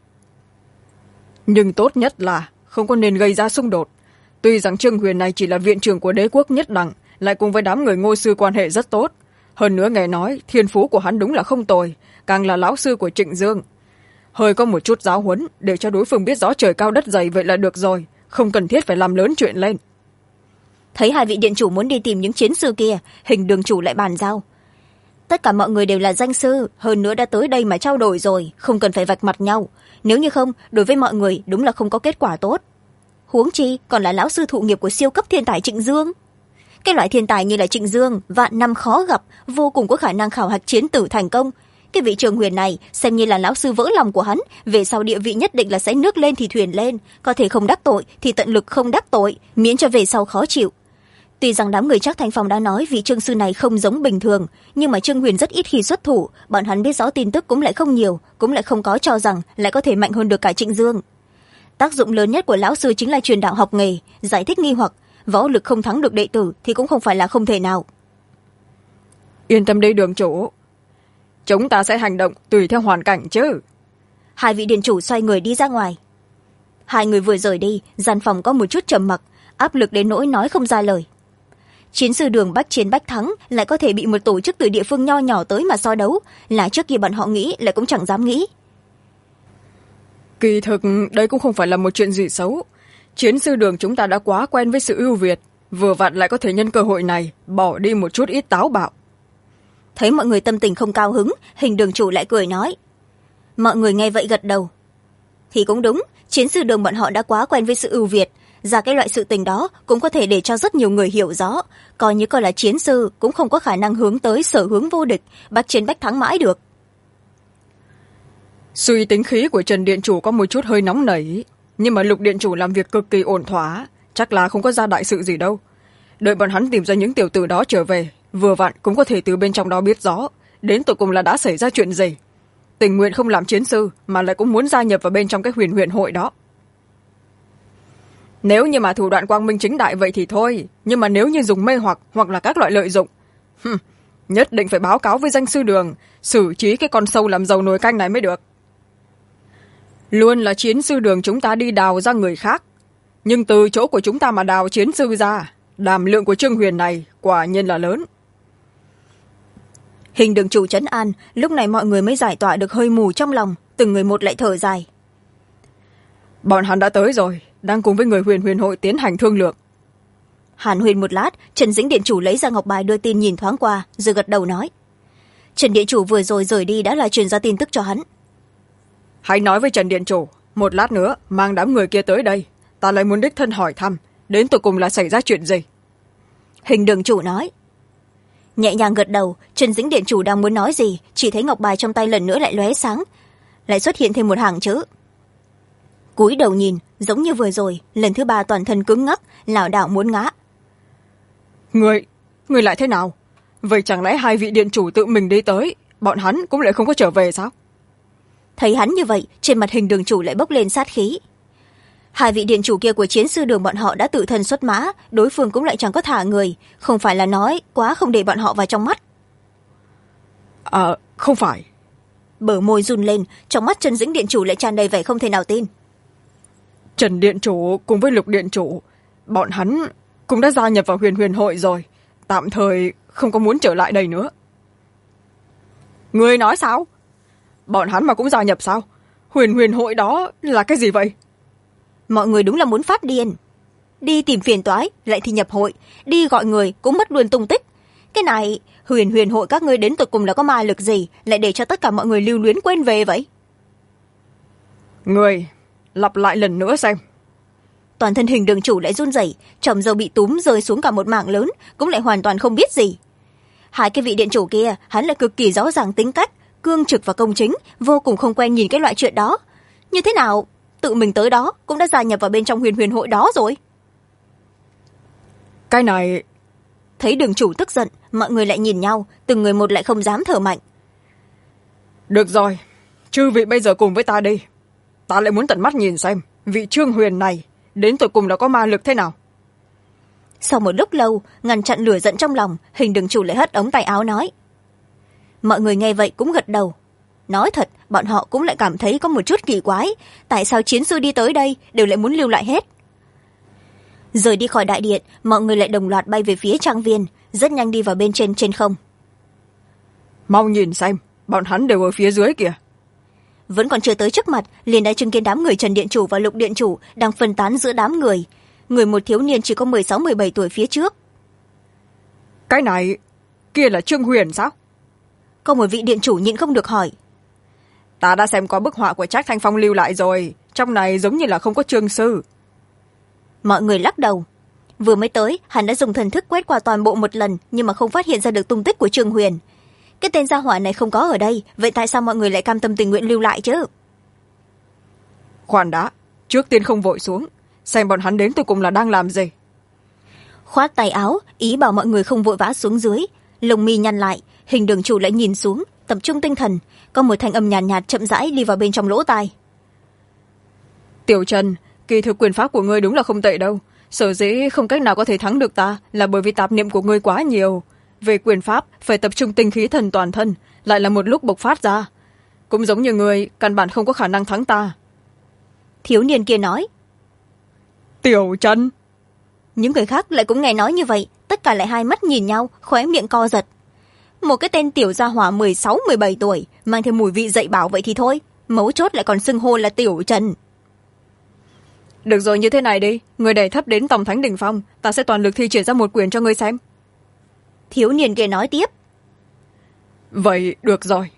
Nhưng tốt nhất là không có nên gây ra xung đột. Tuy rằng Trương Huyền này chỉ là viện trưởng của đế quốc nhất đẳng, lại cùng với đám người Ngô sư quan hệ rất tốt, hơn nữa nghe nói thiên phú của hắn đúng là không tồi, càng là lão sư của Trịnh Dương. Hơi có một chút giáo huấn để cho đối phương biết rõ trời cao đất dày vậy là được rồi, không cần thiết phải làm lớn chuyện lên. Thấy hai vị điện chủ muốn đi tìm những chiến sư kia, Hình đường chủ lại bàn giao. Tất cả mọi người đều là danh sư, hơn nữa đã tới đây mà trao đổi rồi, không cần phải vạch mặt nhau, nếu như không đối với mọi người đúng là không có kết quả tốt. Huống chi còn là lão sư thụ nghiệp của siêu cấp thiên tài Trịnh Dương. Cái loại thiên tài như là Trịnh Dương vạn năm khó gặp, vô cùng có khả năng khảo hạch chiến tử thành công. Cái vị Trường Huyền này xem như là lão sư vỡ lòng của hắn, về sau địa vị nhất định là sẽ nước lên thì thuyền lên, có thể không đắc tội thì tận lực không đắc tội, miễn cho về sau khó chịu. Tuy rằng đám người Trác Thanh Phong đã nói vị Trương sư này không giống bình thường, nhưng mà Trương Huyền rất ít khi xuất thủ, bọn hắn biết rõ tin tức cũng lại không nhiều, cũng lại không có cho rằng lại có thể mạnh hơn được cả Trịnh Dương. Tác dụng lớn nhất của lão sư chính là truyền đạo học nghề, giải thích nghi hoặc, võ lực không thắng được đệ tử thì cũng không phải là không thể nào. Yên tâm đi đường chủ, chúng ta sẽ hành động tùy theo hoàn cảnh chứ. Hai vị điện chủ xoay người đi ra ngoài. Hai người vừa rời đi, gian phòng có một chút trầm mặc, áp lực đến nỗi nói không ra lời. Chiến sư Đường bách chiến bách thắng lại có thể bị một tổ chức từ địa phương nho nhỏ tới mà so đấu, là trước kia bọn họ nghĩ lại cũng chẳng dám nghĩ. Kỳ thực đây cũng không phải là một chuyện gì xấu, chiến sư Đường chúng ta đã quá quen với sự ưu việt, vừa vặn lại có thể nhân cơ hội này bỏ đi một chút ít táo bạo. Thấy mọi người tâm tình không cao hứng, Hình đường chủ lại cười nói. Mọi người nghe vậy gật đầu. Thì cũng đúng, chiến sư Đường bọn họ đã quá quen với sự ưu việt, ra cái loại sự tình đó cũng có thể để cho rất nhiều người hiểu rõ, coi như coi là chiến sư cũng không có khả năng hướng tới sở hướng vô địch, bách chiến bách thắng mãi được. Suy tính khí của Trần điện chủ có một chút hơi nóng nảy. nhưng mà Lục điện chủ làm việc cực kỳ ổn thỏa, chắc là không có ra đại sự gì đâu. Đợi bọn hắn tìm ra những tiểu tử đó trở về, vừa vặn cũng có thể từ bên trong đó biết rõ đến tột cùng là đã xảy ra chuyện gì. Tình nguyện không làm chiến sư mà lại cũng muốn gia nhập vào bên trong cái huyền huyền hội đó. Nếu như mà thủ đoạn quang minh chính đại vậy thì thôi, nhưng mà nếu như dùng mê hoặc là các loại lợi dụng, nhất định phải báo cáo với danh sư Đường, xử trí cái con sâu làm dầu nồi canh này mới được. Luôn là chiến sư Đường chúng ta đi đào ra người khác, nhưng từ chỗ của chúng ta mà đào chiến sư ra, đảm lượng của Trương Huyền này quả nhiên là lớn. Hình Đường chủ trấn an, lúc này mọi người mới giải tỏa được hơi mù trong lòng, từng người một lại thở dài. Bọn hắn đã tới rồi, đang cùng với người huyền huyền hội tiến hành thương lượng. Hàn huyên một lát, Trần Dĩnh điện chủ lấy ra ngọc bài đưa tin nhìn thoáng qua, rồi gật đầu nói. Trần điện chủ vừa rồi rời đi đã là truyền ra tin tức cho hắn. Hãy nói với Trần điện chủ, một lát nữa mang đám người kia tới đây, ta lại muốn đích thân hỏi thăm đến tụi cùng là xảy ra chuyện gì. Hình Đường chủ nói. Nhẹ nhàng gật đầu, Trần Dĩnh điện chủ đang muốn nói gì, chỉ thấy ngọc bài trong tay lần nữa lại lóe sáng, lại xuất hiện thêm một hàng chữ. Cúi đầu nhìn, giống như vừa rồi, lần thứ ba toàn thân cứng ngắc, lảo đảo muốn ngã. Người lại thế nào? Vậy chẳng lẽ hai vị điện chủ tự mình đi tới, bọn hắn cũng lại không có trở về sao? Thấy hắn như vậy, trên mặt Hình Đường chủ lại bốc lên sát khí. Hai vị điện chủ kia của chiến sư Đường bọn họ đã tự thân xuất mã, đối phương cũng lại chẳng có thả người, không phải là nói quá không để bọn họ vào trong mắt. Không phải. Bờ môi run lên, trong mắt Trần Dĩnh điện chủ lại tràn đầy vẻ không thể nào tin. Trần điện chủ cùng với Lục điện chủ, bọn hắn cũng đã gia nhập vào huyền huyền hội rồi, tạm thời không có muốn trở lại đây nữa. Người nói sao? Bọn hắn mà cũng gia nhập sao? Huyền huyền hội đó là cái gì vậy? Mọi người đúng là muốn phát điên. Đi tìm phiền toái lại thì nhập hội, đi gọi người cũng mất luôn tung tích. Cái này huyền huyền hội các ngươi đến tụt cùng là có ma lực gì, lại để cho tất cả mọi người lưu luyến quên về vậy? Người lặp lại lần nữa xem. Toàn thân Hình Đường chủ lại run rẩy, tròm râu bị túm rơi xuống cả một mảng lớn, cũng lại hoàn toàn không biết gì. Hai cái vị điện chủ kia, hắn là cực kỳ rõ ràng tính cách, cương trực và công chính, vô cùng không quen nhìn cái loại chuyện đó. Như thế nào tự mình tới đó cũng đã gia nhập vào bên trong huyền huyền hội đó rồi? Cái này... Thấy Đường chủ tức giận, mọi người lại nhìn nhau, từng người một lại không dám thở mạnh. Được rồi, chư vị bây giờ cùng với ta đi. Ta lại muốn tận mắt nhìn xem vị Trương Huyền này đến tụi cùng đã có ma lực thế nào. Sau một lúc lâu, ngăn chặn lửa giận trong lòng, Hình Đường chủ lại hất ống tay áo nói. Mọi người nghe vậy cũng gật đầu. Nói thật, bọn họ cũng lại cảm thấy có một chút kỳ quái, tại sao chiến sư đi tới đây đều lại muốn lưu lại hết. Rời đi khỏi đại điện, mọi người lại đồng loạt bay về phía trang viên, rất nhanh đi vào bên trên không. Mau nhìn xem, bọn hắn đều ở phía dưới kìa. Vẫn còn chưa tới trước mặt, liền đã chứng kiến đám người Trần điện chủ và Lục điện chủ đang phân tán giữa đám người. Người một thiếu niên chỉ có 16-17 tuổi phía trước. Cái này, kia là Trương Huyền sao? Có một vị điện chủ nhịn không được hỏi. Ta đã xem có bức họa của Trác Thanh Phong lưu lại rồi, trong này giống như là không có Trương sư. Mọi người lắc đầu. Vừa mới tới, hắn đã dùng thần thức quét qua toàn bộ một lần, nhưng mà không phát hiện ra được tung tích của Trương Huyền. Cái tên gia hỏa này không có ở đây, vậy tại sao mọi người lại cam tâm tình nguyện lưu lại chứ? Khoan đã, trước tiên không vội xuống, xem bọn hắn đến từ cùng là đang làm gì. Khoát tay áo, ý bảo mọi người không vội vã xuống dưới. Lông mi nhăn lại, Hình Đường chủ lại nhìn xuống, tập trung tinh thần, có một thanh âm nhàn nhạt chậm rãi đi vào bên trong lỗ tai. Tiểu Trần, kỳ thực quyền pháp của ngươi đúng là không tệ đâu, sở dĩ không cách nào có thể thắng được ta là bởi vì tạp niệm của ngươi quá nhiều. Về quyền pháp phải tập trung tinh khí thần toàn thân, lại là một lúc bộc phát ra, cũng giống như ngươi căn bản không có khả năng thắng ta. Thiếu niên kia nói. Tiểu Trần. Những người khác lại cũng nghe nói như vậy, tất cả lại hai mắt nhìn nhau, khóe miệng co giật. Một cái tên tiểu gia hỏa 16-17 tuổi mang thêm mùi vị dạy bảo vậy thì thôi, mấu chốt lại còn xưng hô là Tiểu Trần. Được rồi, như thế này đi, người đẩy thấp đến Tổng Thánh đỉnh phong, ta sẽ toàn lực thi triển ra một quyền cho ngươi xem. Thiếu niên kia nói tiếp. Vậy được rồi.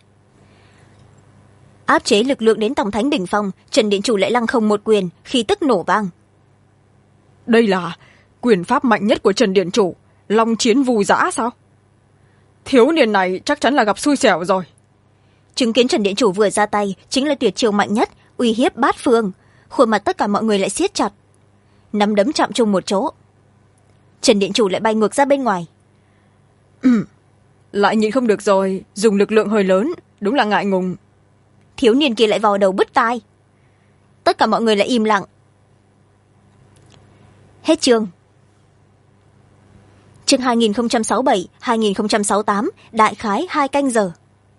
Áp chế lực lượng đến Tổng Thánh đỉnh phong, Trần điện chủ lại lăng không một quyền, khi tức nổ vang. Đây là quyền pháp mạnh nhất của Trần điện chủ, Long Chiến Vù Dã sao? Thiếu niên này chắc chắn là gặp xui xẻo rồi. Chứng kiến Trần điện chủ vừa ra tay chính là tuyệt chiêu mạnh nhất, uy hiếp bát phương. khuôn mặt tất cả mọi người lại siết chặt, nắm đấm chạm chung một chỗ. Trần điện chủ lại bay ngược ra bên ngoài. Lại nhịn không được rồi, dùng lực lượng hơi lớn, đúng là ngại ngùng. Thiếu niên kia lại vào đầu bứt tai. Tất cả mọi người lại im lặng. Hết chương. Chương 2067-2068, đại khái 2 canh giờ.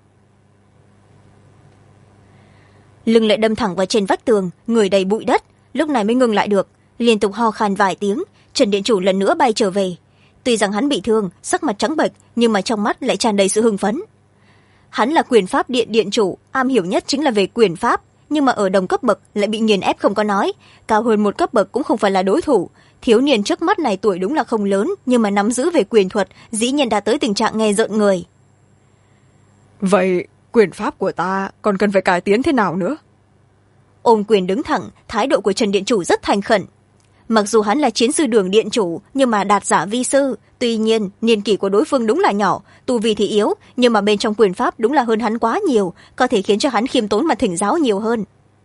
Lưng lại đâm thẳng vào trên vách tường, người đầy bụi đất, lúc này mới ngừng lại được, liên tục ho khan vài tiếng. Trần điện chủ lần nữa bay trở về. Tuy rằng hắn bị thương, sắc mặt trắng bệch, nhưng mà trong mắt lại tràn đầy sự hưng phấn. Hắn là quyền pháp điện điện chủ, am hiểu nhất chính là về quyền pháp, nhưng mà ở đồng cấp bậc lại bị nghiền ép không có nói, cao hơn một cấp bậc cũng không phải là đối thủ. Thiếu niên trước mắt này tuổi đúng là không lớn, nhưng mà nắm giữ về quyền thuật dĩ nhiên đã tới tình trạng nghe rợn người. Vậy quyền pháp của ta còn cần phải cải tiến thế nào nữa? Ôm quyền đứng thẳng, thái độ của Trần điện chủ rất thành khẩn. Mặc dù hắn là chiến sư đường điện chủ, nhưng mà đạt giả vi sư, tuy nhiên niên kỷ của đối phương đúng là nhỏ, tu vi thì yếu, nhưng mà bên trong quyền pháp đúng là hơn hắn quá nhiều, có thể khiến cho hắn khiêm tốn mà thỉnh giáo nhiều hơn.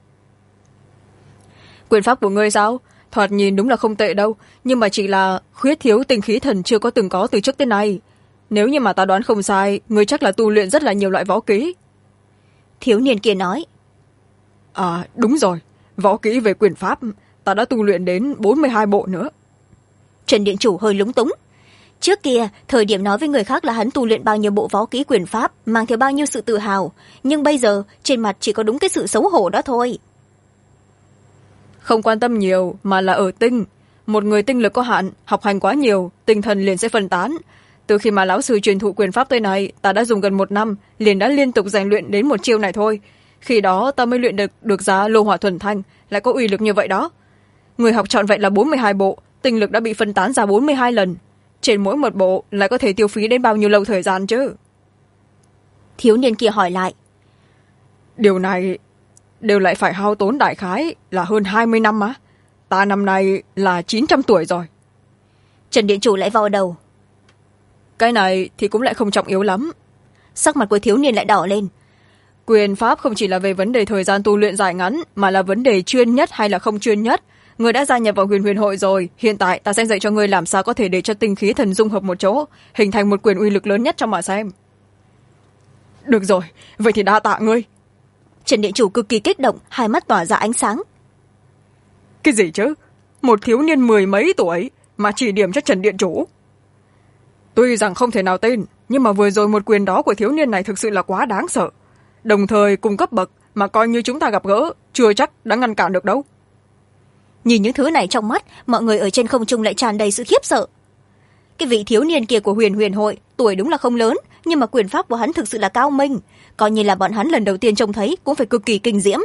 Quyền pháp của ngươi sao? Thoạt nhìn đúng là không tệ đâu, nhưng mà chỉ là khuyết thiếu tinh khí thần chưa có từng có từ trước tới nay. Nếu như mà ta đoán không sai, ngươi chắc là tu luyện rất là nhiều loại võ kỹ. Thiếu niên kia nói. À, đúng rồi, võ kỹ về quyền pháp ta đã tu luyện đến 42 bộ nữa. Trần điện chủ hơi lúng túng. Trước kia, thời điểm nói với người khác là hắn tu luyện bao nhiêu bộ võ kỹ quyền pháp, mang theo bao nhiêu sự tự hào, nhưng bây giờ trên mặt chỉ có đúng cái sự xấu hổ đó thôi. Không quan tâm nhiều, mà là ở tinh. Một người tinh lực có hạn, học hành quá nhiều, tinh thần liền sẽ phân tán. Từ khi mà lão sư truyền thụ quyền pháp tới này, ta đã dùng gần 1 năm, liền đã liên tục rèn luyện đến một chiêu này thôi. Khi đó ta mới luyện được ra lô hỏa thuần thanh, lại có uy lực như vậy đó. Người học trọn vẹn là 42 bộ, tinh lực đã bị phân tán ra 42 lần. Trên mỗi một bộ lại có thể tiêu phí đến bao nhiêu lâu thời gian chứ? Thiếu niên kia hỏi lại. Điều này đều lại phải hao tốn đại khái là hơn 20 năm á. Ta năm nay là 900 tuổi rồi. Trần điện chủ lại vào đầu. Cái này thì cũng lại không trọng yếu lắm. Sắc mặt của thiếu niên lại đỏ lên. Quyền pháp không chỉ là về vấn đề thời gian tu luyện dài ngắn, mà là vấn đề chuyên nhất hay là không chuyên nhất. Người đã gia nhập vào huyền huyền hội rồi, hiện tại ta sẽ dạy cho người làm sao có thể để cho tinh khí thần dung hợp một chỗ, hình thành một quyền uy lực lớn nhất cho mà xem. Được rồi, vậy thì đa tạ ngươi. Trần điện chủ cực kỳ kích động, hai mắt tỏa ra ánh sáng. Cái gì chứ? Một thiếu niên 10 mấy tuổi mà chỉ điểm cho Trần điện chủ. Tuy rằng không thể nào tin, nhưng mà vừa rồi một quyền đó của thiếu niên này thực sự là quá đáng sợ. Đồng thời cùng cấp bậc mà coi như chúng ta gặp gỡ, chưa chắc đã ngăn cản được đâu. Nhìn những thứ này trong mắt, mọi người ở trên không trung lại tràn đầy sự khiếp sợ. Cái vị thiếu niên kia của huyền huyền hội, tuổi đúng là không lớn, nhưng mà quyền pháp của hắn thực sự là cao minh. Coi như là bọn hắn lần đầu tiên trông thấy cũng phải cực kỳ kinh diễm.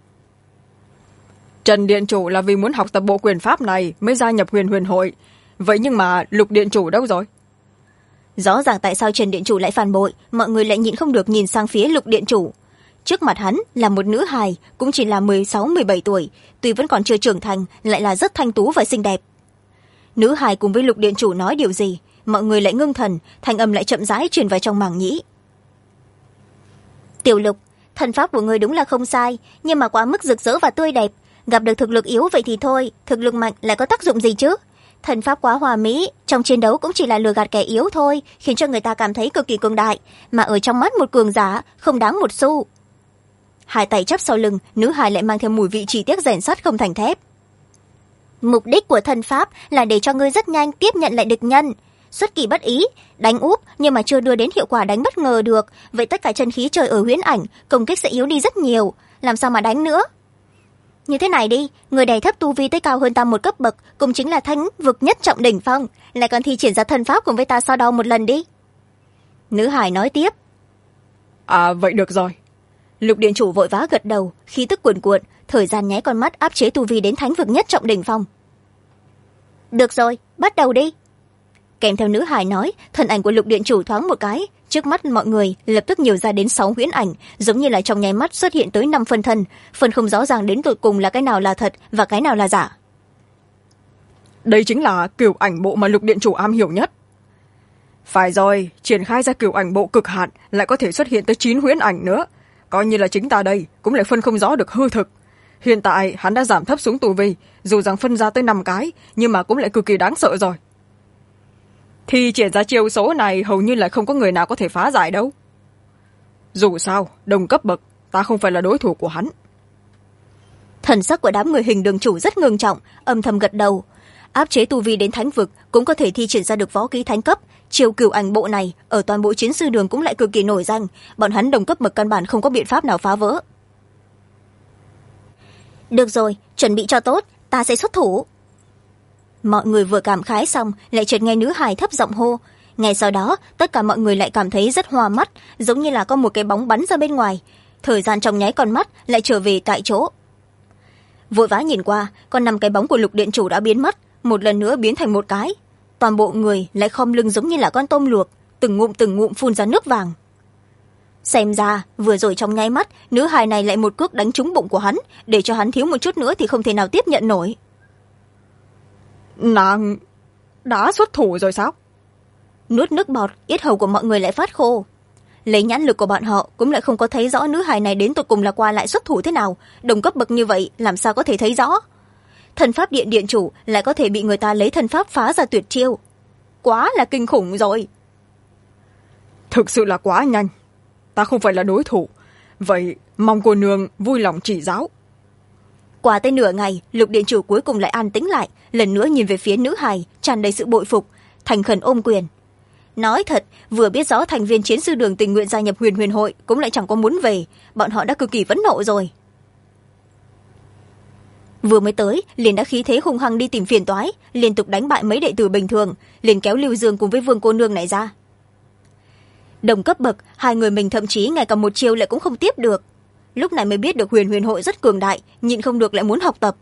Trần điện chủ là vì muốn học tập bộ quyền pháp này mới gia nhập huyền huyền hội. Vậy nhưng mà Lục điện chủ đâu rồi? Rõ ràng tại sao Trần điện chủ lại phản bội, mọi người lại nhịn không được nhìn sang phía Lục điện chủ. Trước mặt hắn là một nữ hài, cũng chỉ là 16-17 tuổi, tuy vẫn còn chưa trưởng thành, lại là rất thanh tú và xinh đẹp. Nữ hài cùng với Lục điện chủ nói điều gì, mọi người lại ngưng thần, thanh âm lại chậm rãi truyền vào trong màng nhĩ. Tiểu Lục, thần pháp của người đúng là không sai, nhưng mà quá mức rực rỡ và tươi đẹp. Gặp được thực lực yếu vậy thì thôi, thực lực mạnh lại có tác dụng gì chứ? Thần pháp quá hòa mỹ, trong chiến đấu cũng chỉ là lừa gạt kẻ yếu thôi, khiến cho người ta cảm thấy cực kỳ cường đại, mà ở trong mắt một cường giả không đáng một xu. Hai tay chắp sau lưng, nữ hài lại mang theo mùi vị chỉ tiếc rèn sắt không thành thép. Mục đích của thần pháp là để cho ngươi rất nhanh tiếp nhận lại địch nhân. Xuất kỳ bất ý, đánh úp nhưng mà chưa đưa đến hiệu quả đánh bất ngờ được, vậy tất cả chân khí trời ở huyễn ảnh, công kích sẽ yếu đi rất nhiều, làm sao mà đánh nữa? Như thế này đi, người đẩy thấp tu vi tới cao hơn ta một cấp bậc, cũng chính là thánh vực nhất trọng đỉnh phong, lại còn thi triển ra thần pháp cùng với ta so đo một lần đi. Nữ hài nói tiếp. À, vậy được rồi. Lục điện chủ vội vã gật đầu, khí tức cuồn cuộn, thời gian nháy con mắt áp chế tu vi đến thánh vực nhất trọng đỉnh phong. Được rồi, bắt đầu đi. Kèm theo nữ hài nói, thân ảnh của Lục điện chủ thoáng một cái, trước mắt mọi người lập tức nhiều ra đến 6 huyễn ảnh, giống như là trong nháy mắt xuất hiện tới 5 phân thân, phần không rõ ràng đến tột cùng là cái nào là thật và cái nào là giả. Đây chính là cửu ảnh bộ mà Lục điện chủ am hiểu nhất. Phải rồi, triển khai ra cửu ảnh bộ cực hạn lại có thể xuất hiện tới 9 huyễn ảnh nữa, coi như là chính ta đây cũng lại phân không rõ được hư thực. hiện tại hắn đã giảm thấp xuống tu vi, dù rằng phân ra tới 5 cái nhưng mà cũng lại cực kỳ đáng sợ rồi. Thì triển ra chiêu số này hầu như là không có người nào có thể phá giải đâu. Dù sao đồng cấp bậc, ta không phải là đối thủ của hắn. Thần sắc của đám người Hình Đường chủ rất ngưng trọng, âm thầm gật đầu. Áp chế tu vi đến thánh vực cũng có thể thi triển ra được võ kỹ thánh cấp. Chiêu Cửu Ảnh bộ này ở toàn bộ chiến sư đường cũng lại cực kỳ nổi danh, bọn hắn đồng cấp bậc căn bản không có biện pháp nào phá vỡ. Được rồi, chuẩn bị cho tốt, ta sẽ xuất thủ. Mọi người vừa cảm khái xong lại chợt nghe nữ hài thấp giọng hô. Ngay sau đó tất cả mọi người lại cảm thấy rất hoa mắt, giống như là có một cái bóng bắn ra bên ngoài. Thời gian trong nháy con mắt lại trở về tại chỗ. Vội vã nhìn qua, còn 5 cái bóng của Lục điện chủ đã biến mất, một lần nữa biến thành một cái. Toàn bộ người lại khom lưng giống như là con tôm luộc, từng ngụm phun ra nước vàng. Xem ra vừa rồi trong nháy mắt, nữ hài này lại một cước đánh trúng bụng của hắn, để cho hắn thiếu một chút nữa thì không thể nào tiếp nhận nổi. Nàng đã xuất thủ rồi sao? Nuốt nước bọt, yết hầu của mọi người lại phát khô. Lấy nhãn lực của bọn họ cũng lại không có thấy rõ nữ hài này đến tột cùng là qua lại xuất thủ thế nào, đồng cấp bậc như vậy làm sao có thể thấy rõ. Thần pháp điện điện chủ lại có thể bị người ta lấy thần pháp phá ra tuyệt chiêu, quá là kinh khủng rồi. Thực sự là quá nhanh, ta không phải là đối thủ, vậy mong cô nương vui lòng chỉ giáo. Qua tới nửa ngày, Lục điện chủ cuối cùng lại an tĩnh lại, lần nữa nhìn về phía nữ hài tràn đầy sự bội phục, thành khẩn ôm quyền. Nói thật, vừa biết rõ thành viên chiến sư đường tình nguyện gia nhập Huyền Huyền hội cũng lại chẳng có muốn về, bọn họ đã cực kỳ phẫn nộ rồi. Vừa mới tới liền đã khí thế hung hăng đi tìm phiền toái, liên tục đánh bại mấy đệ tử bình thường, liền kéo Lưu Dương cùng với Vương cô nương này ra. Đồng cấp bậc, hai người mình thậm chí ngay cả một chiêu lại cũng không tiếp được. Lúc này mới biết được Huyền Huyền hội rất cường đại, nhịn không được lại muốn học tập.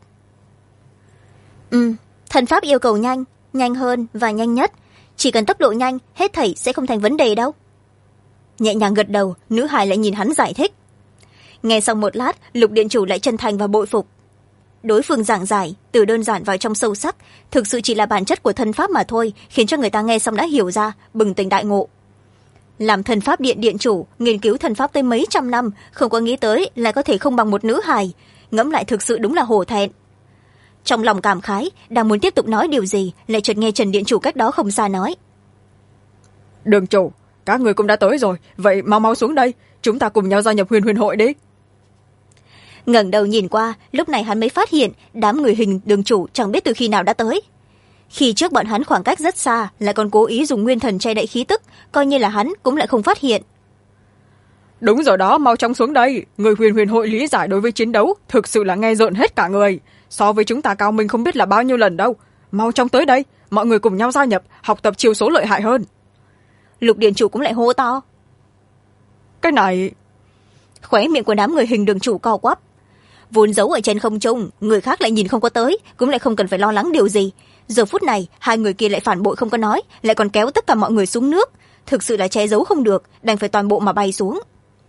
Thần pháp yêu cầu nhanh, nhanh hơn và nhanh nhất, chỉ cần tốc độ nhanh, hết thảy sẽ không thành vấn đề đâu. Nhẹ nhàng gật đầu, nữ hài lại nhìn hắn giải thích. Nghe xong một lát, Lục điện chủ lại chân thành và bội phục. Đối phương giảng giải từ đơn giản vào trong sâu sắc, thực sự chỉ là bản chất của thần pháp mà thôi, khiến cho người ta nghe xong đã hiểu ra, bừng tỉnh đại ngộ. Làm thần pháp điện điện chủ, nghiên cứu thần pháp tới mấy trăm năm, không có nghĩ tới lại có thể không bằng một nữ hài, ngẫm lại thực sự đúng là hổ thẹn. Trong lòng cảm khái, đang muốn tiếp tục nói điều gì, lại chợt nghe Trần điện chủ cách đó không xa nói. Đường chủ, các người cũng đã tới rồi, vậy mau mau xuống đây, chúng ta cùng nhau gia nhập Huyền Huyền hội đi. Ngẩng đầu nhìn qua, lúc này hắn mới phát hiện đám người Hình đường chủ chẳng biết từ khi nào đã tới. Khi trước bọn hắn khoảng cách rất xa, lại còn cố ý dùng nguyên thần che đậy khí tức, coi như là hắn cũng lại không phát hiện. Đúng rồi đó, mau chóng xuống đây, người Huyền Huyền hội lý giải đối với chiến đấu thực sự là nghe rợn hết cả người, so với chúng ta cao minh không biết là bao nhiêu lần đâu. Mau chóng tới đây, mọi người cùng nhau gia nhập, học tập chiêu số lợi hại hơn. Lục điện chủ cũng lại hô to. Cái này... Khóe miệng của đám người Hình đường chủ co quắp. Vốn giấu ở trên không trung, người khác lại nhìn không có tới, cũng lại không cần phải lo lắng điều gì. Giờ phút này, hai người kia lại phản bội không có nói, lại còn kéo tất cả mọi người xuống nước. Thực sự là che giấu không được, đành phải toàn bộ mà bay xuống.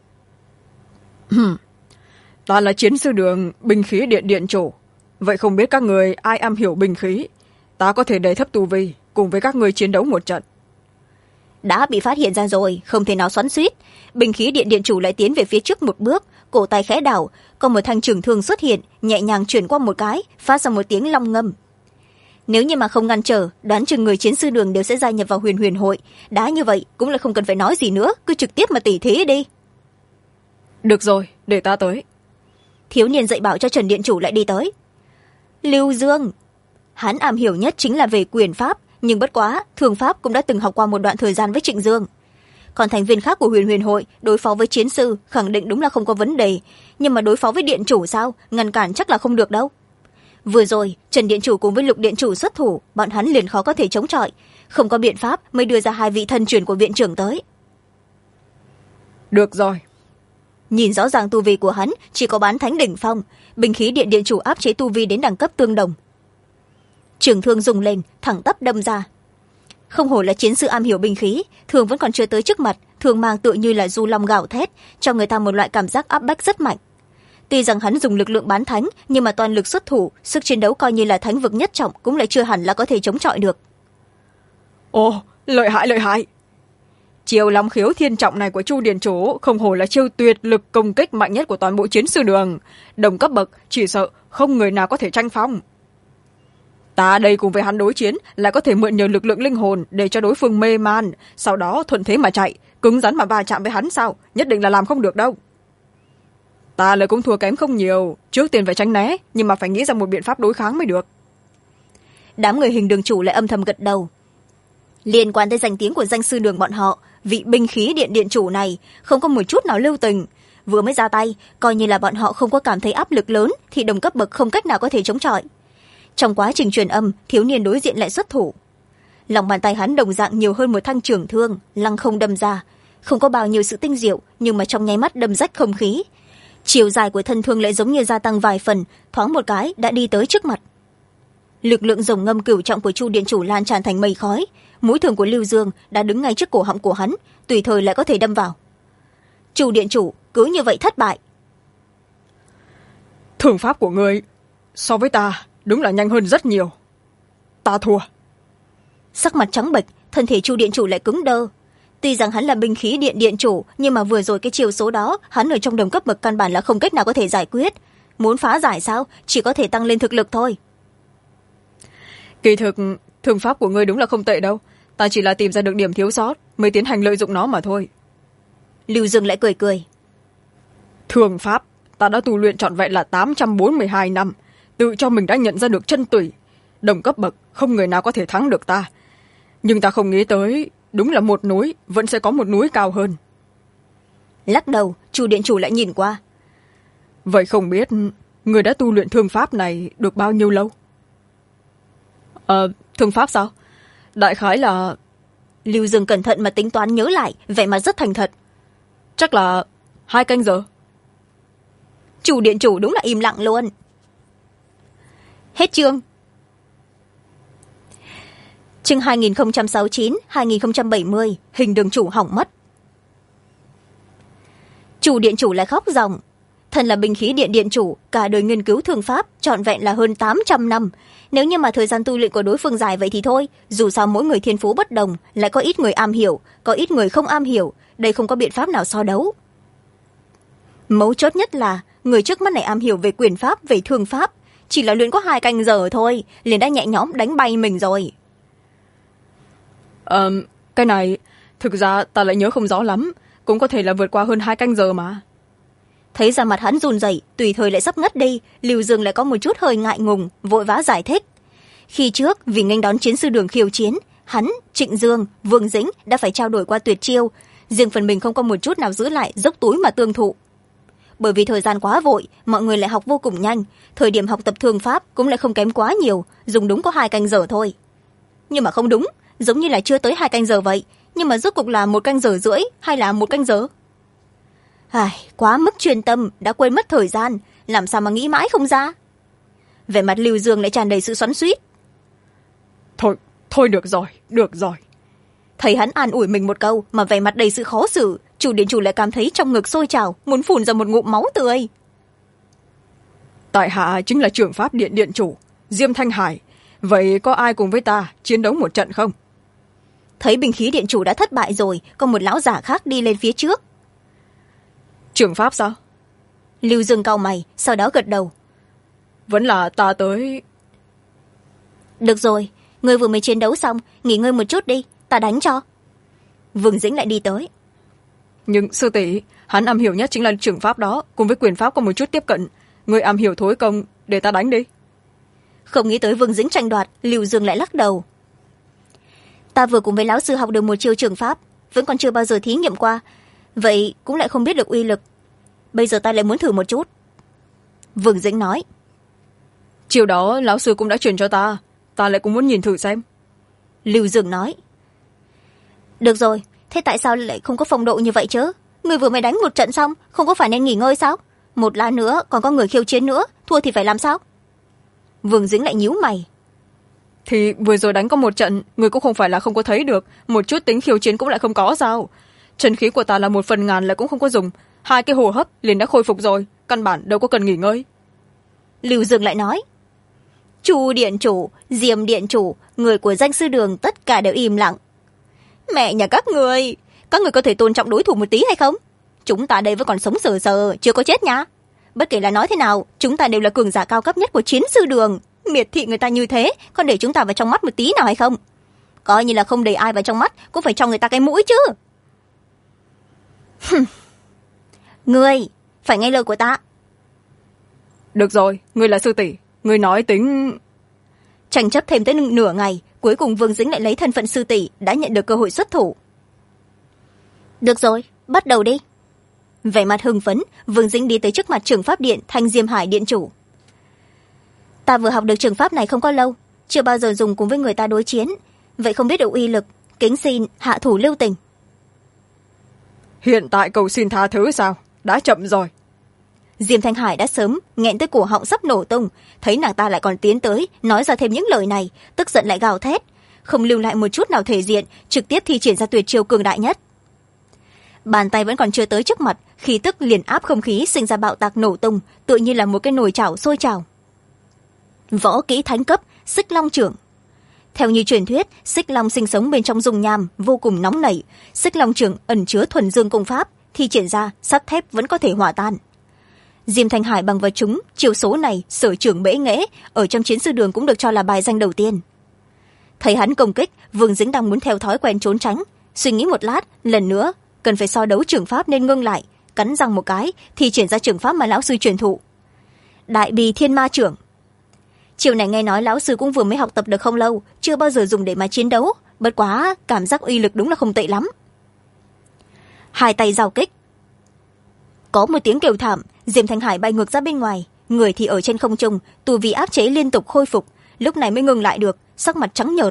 Ta là chiến sư đường binh khí điện điện chủ, vậy không biết các người ai am hiểu binh khí, ta có thể đẩy thấp tu vi cùng với các người chiến đấu một trận. Đã bị phát hiện ra rồi, không thể nào xoắn xuýt. Binh khí điện điện chủ lại tiến về phía trước một bước, cổ tay khẽ đảo, có một thanh trường thương xuất hiện, nhẹ nhàng chuyển qua một cái, phát ra một tiếng long ngâm. Nếu như mà không ngăn trở, đoán chừng người chiến sư đường đều sẽ gia nhập vào Huyền Huyền hội. Đã như vậy cũng là không cần phải nói gì nữa, cứ trực tiếp mà tỉ thí đi. Được rồi, để ta tới. Thiếu niên dạy bảo cho Trần điện chủ lại đi tới. Lưu Dương, hắn am hiểu nhất chính là về quyền pháp, nhưng bất quá thương pháp cũng đã từng học qua một đoạn thời gian với Trịnh Dương. Còn thành viên khác của Huyền Huyền hội đối phó với chiến sư khẳng định đúng là không có vấn đề, nhưng mà đối phó với điện chủ sao, ngăn cản chắc là không được đâu. Vừa rồi Trần điện chủ cùng với Lục điện chủ xuất thủ, bọn hắn liền khó có thể chống chọi, không có biện pháp mới đưa ra hai vị thân truyền của viện trưởng tới. Được rồi. Nhìn rõ ràng tu vi của hắn chỉ có bán thánh đỉnh phong, binh khí điện điện chủ áp chế tu vi đến đẳng cấp tương đồng. Trường thương dùng lên, thẳng tắp đâm ra. Không hổ là chiến sư am hiểu binh khí, thường vẫn còn chưa tới trước mặt, thường mang tựa như là du long gào thét, cho người ta một loại cảm giác áp bách rất mạnh. Tuy rằng hắn dùng lực lượng bán thánh, nhưng mà toàn lực xuất thủ, sức chiến đấu coi như là thánh vực nhất trọng cũng lại chưa hẳn là có thể chống chọi được. Ồ, lợi hại lợi hại. chiêu long khiếu thiên trọng này của Chu điện chủ không hổ là chiêu tuyệt lực công kích mạnh nhất của toàn bộ chiến sư đường. Đồng cấp bậc chỉ sợ không người nào có thể tranh phong. Ta đây cùng với hắn đối chiến lại có thể mượn nhờ lực lượng linh hồn để cho đối phương mê man, sau đó thuận thế mà chạy, cứng rắn mà va chạm với hắn sao? Nhất định là làm không được đâu. Ta lại cũng thua kém không nhiều, trước tiên phải tránh né, nhưng mà phải nghĩ ra một biện pháp đối kháng mới được. Đám người Hình đường chủ lại âm thầm gật đầu. Liên quan tới danh tiếng của danh sư đường bọn họ, vị binh khí điện điện chủ này không có một chút nào lưu tình. Vừa mới ra tay, coi như là bọn họ không có cảm thấy áp lực lớn thì đồng cấp bậc không cách nào có thể chống chọi. Trong quá trình truyền âm, thiếu niên đối diện lại xuất thủ. Lòng bàn tay hắn đồng dạng nhiều hơn một thanh trường thương, lăng không đâm ra. Không có bao nhiêu sự tinh diệu, nhưng mà trong nháy mắt đâm rách không khí. Chiều dài của thân thương lại giống như gia tăng vài phần, thoáng một cái đã đi tới trước mặt. Lực lượng rồng ngâm cửu trọng của Chu điện chủ lan tràn thành mây khói. Mũi thương của Lưu Dương đã đứng ngay trước cổ họng của hắn, tùy thời lại có thể đâm vào. Chu điện chủ cứ như vậy thất bại. Thương pháp của ngươi so với ta đúng là nhanh hơn rất nhiều. Ta thua. Sắc mặt trắng bệch, thân thể Chu điện chủ lại cứng đơ. Tuy rằng hắn là binh khí điện điện chủ, nhưng mà vừa rồi cái chiều số đó hắn ở trong đồng cấp bậc căn bản là không cách nào có thể giải quyết. Muốn phá giải sao, chỉ có thể tăng lên thực lực thôi. Kỳ thực thương pháp của ngươi đúng là không tệ đâu, ta chỉ là tìm ra được điểm thiếu sót mới tiến hành lợi dụng nó mà thôi. Lưu Dương lại cười cười. Thương pháp ta đã tu luyện trọn vẹn là 842 năm, tự cho mình đã nhận ra được chân tủy. Đồng cấp bậc không người nào có thể thắng được ta, nhưng ta không nghĩ tới đúng là một núi vẫn sẽ có một núi cao hơn. Lắc đầu, Chu điện chủ lại nhìn qua. Vậy không biết người đã tu luyện thương pháp này được bao nhiêu lâu? Thương pháp sao? Đại khái là... Lưu Dương cẩn thận mà tính toán nhớ lại, vẻ mặt rất thành thật. Chắc là 2 canh giờ. Chu điện chủ đúng là im lặng luôn. Hết chương. Chương 2069-2070, Hình đường chủ hỏng mất. Chu điện chủ lại khóc ròng. Thân là binh khí điện điện chủ, cả đời nghiên cứu thương pháp trọn vẹn là hơn 800 năm. Nếu như mà thời gian tu luyện của đối phương dài vậy thì thôi, dù sao mỗi người thiên phú bất đồng, lại có ít người am hiểu, có ít người không am hiểu, đây không có biện pháp nào so đấu. Mấu chốt nhất là người trước mắt này am hiểu về quyền pháp, về thương pháp, chỉ là luyện có 2 canh giờ thôi, liền đã nhẹ nhõm đánh bay mình rồi. Cái này thực ra ta lại nhớ không rõ lắm, cũng có thể là vượt qua hơn 2 canh giờ mà. Thấy ra mặt hắn run rẩy, tùy thời lại sắp ngất đi, Lưu Dương lại có một chút hơi ngại ngùng, vội vã giải thích. Khi trước vì nghênh đón chiến sư đường khiêu chiến, hắn, Trịnh Dương, Vương Dĩnh đã phải trao đổi qua tuyệt chiêu, riêng phần mình không có một chút nào giữ lại, dốc túi mà tương thụ. Bởi vì thời gian quá vội, mọi người lại học vô cùng nhanh, thời điểm học tập thương pháp cũng lại không kém quá nhiều, dùng đúng có 2 canh giờ thôi. Nhưng mà không đúng, giống như là chưa tới 2 canh giờ vậy, nhưng mà rốt cuộc là 1 canh giờ rưỡi hay là 1 canh giờ? Quá mức chuyên tâm, đã quên mất thời gian, làm sao mà nghĩ mãi không ra. Vẻ mặt Lưu Dương lại tràn đầy sự xoắn xuýt. Thôi được rồi. Thấy hắn an ủi mình một câu mà vẻ mặt đầy sự khó xử, Chu điện chủ lại cảm thấy trong ngực sôi trào, muốn phun ra một ngụm máu tươi. Tại hạ chính là trưởng pháp điện điện chủ Diêm Thanh Hải, vậy có ai cùng với ta chiến đấu một trận không? Thấy binh khí điện chủ đã thất bại rồi, có một lão giả khác đi lên phía trước. Trưởng pháp sao? Lưu Dương cau mày, sau đó gật đầu. Vẫn là ta tới. Được rồi, ngươi vừa mới chiến đấu xong, nghỉ ngơi một chút đi, ta đánh cho. Vương Dĩnh lại đi tới. Nhưng sư tỷ, hắn am hiểu nhất chính là trưởng pháp đó, cùng với quyền pháp có một chút tiếp cận. Ngươi am hiểu thối công, để ta đánh đi. Không nghĩ tới Vương Dĩnh tranh đoạt, Lưu Dương lại lắc đầu. Ta vừa cùng với lão sư học được một chiêu trưởng pháp, vẫn còn chưa bao giờ thí nghiệm qua, vậy cũng lại không biết được uy lực. Bây giờ ta lại muốn thử một chút. Vương Dĩnh nói. Chiều đó lão sư cũng đã truyền cho ta lại cũng muốn nhìn thử xem. Lưu Dương nói. Được rồi, thế tại sao lại không có phong độ như vậy chứ? Người vừa mới đánh một trận xong, không có phải nên nghỉ ngơi sao? Một lát nữa còn có người khiêu chiến nữa, thua thì phải làm sao? Vương Dĩnh lại nhíu mày. Thì vừa rồi đánh có một trận, người cũng không phải là không có thấy được, một chút tính khiêu chiến cũng lại không có sao. Chân khí của ta là 1/1000 lại cũng không có dùng, 2 cái hô hấp liền đã khôi phục rồi, căn bản đâu có cần nghỉ ngơi. Lưu Dương lại nói. Chu điện chủ, Diêm điện chủ, người của danh sư đường tất cả đều im lặng. Mẹ nhà các người, các người có thể tôn trọng đối thủ một tí hay không? Chúng ta đây vẫn còn sống sờ sờ, chưa có chết nha. Bất kể là nói thế nào, chúng ta đều là cường giả cao cấp nhất của chiến sư đường. Miệt thị người ta như thế, có để chúng ta vào trong mắt một tí nào hay không? Coi như là không để ai vào trong mắt, cũng phải cho người ta cái mũi chứ. Ngươi phải nghe lời của ta. Được rồi, ngươi là sư tỷ, ngươi nói tính. Tranh chấp thêm tới nửa ngày, cuối cùng Vương Dĩnh lại lấy thân phận sư tỷ, đã nhận được cơ hội xuất thủ. Được rồi, bắt đầu đi. Vẻ mặt hưng phấn, Vương Dĩnh đi tới trước mặt trưởng pháp điện Thanh Diêm Hải điện chủ. Ta vừa học được trường pháp này không có lâu, chưa bao giờ dùng cùng với người ta đối chiến, vậy không biết được uy lực, kính xin hạ thủ lưu tình. Hiện tại cầu xin tha thứ sao? Đã chậm rồi. Diêm Thanh Hải đã sớm nghẹn tới cổ họng sắp nổ tung, thấy nàng ta lại còn tiến tới nói ra thêm những lời này, tức giận lại gào thét, không lưu lại một chút nào thể diện, trực tiếp thi triển ra tuyệt chiêu cường đại nhất. Bàn tay vẫn còn chưa tới trước mặt, khí tức liền áp không khí sinh ra bạo tạc nổ tung, tựa như là một cái nồi chảo sôi trào. Võ kỹ thánh cấp, Xích Long trưởng. Theo như truyền thuyết, xích long sinh sống bên trong dung nham, vô cùng nóng nảy. Xích long trưởng ẩn chứa thuần dương công pháp, thi triển ra sắt thép vẫn có thể hòa tan. Diêm Thanh Hải bằng vào chúng, chiêu số này sở trưởng bẽ nghễ, ở trong chiến sư đường cũng được cho là bài danh đầu tiên. Thấy hắn công kích, Vương Dĩnh đang muốn theo thói quen trốn tránh, suy nghĩ một lát, lần nữa cần phải so đấu trưởng pháp nên ngưng lại, cắn răng một cái, thi triển ra trưởng pháp mà lão sư truyền thụ. Đại Bì Thiên Ma trưởng. Chiều này nghe nói lão sư cũng vừa mới học tập được không lâu, chưa bao giờ dùng để mà chiến đấu, bất quá cảm giác uy lực đúng là không tệ lắm. Hai tay giao kích. Có một tiếng kêu thảm, Diêm Thanh Hải bay ngược ra bên ngoài, người thì ở trên không trung, tu vi áp chế liên tục khôi phục, lúc này mới ngừng lại được, sắc mặt trắng nhợt.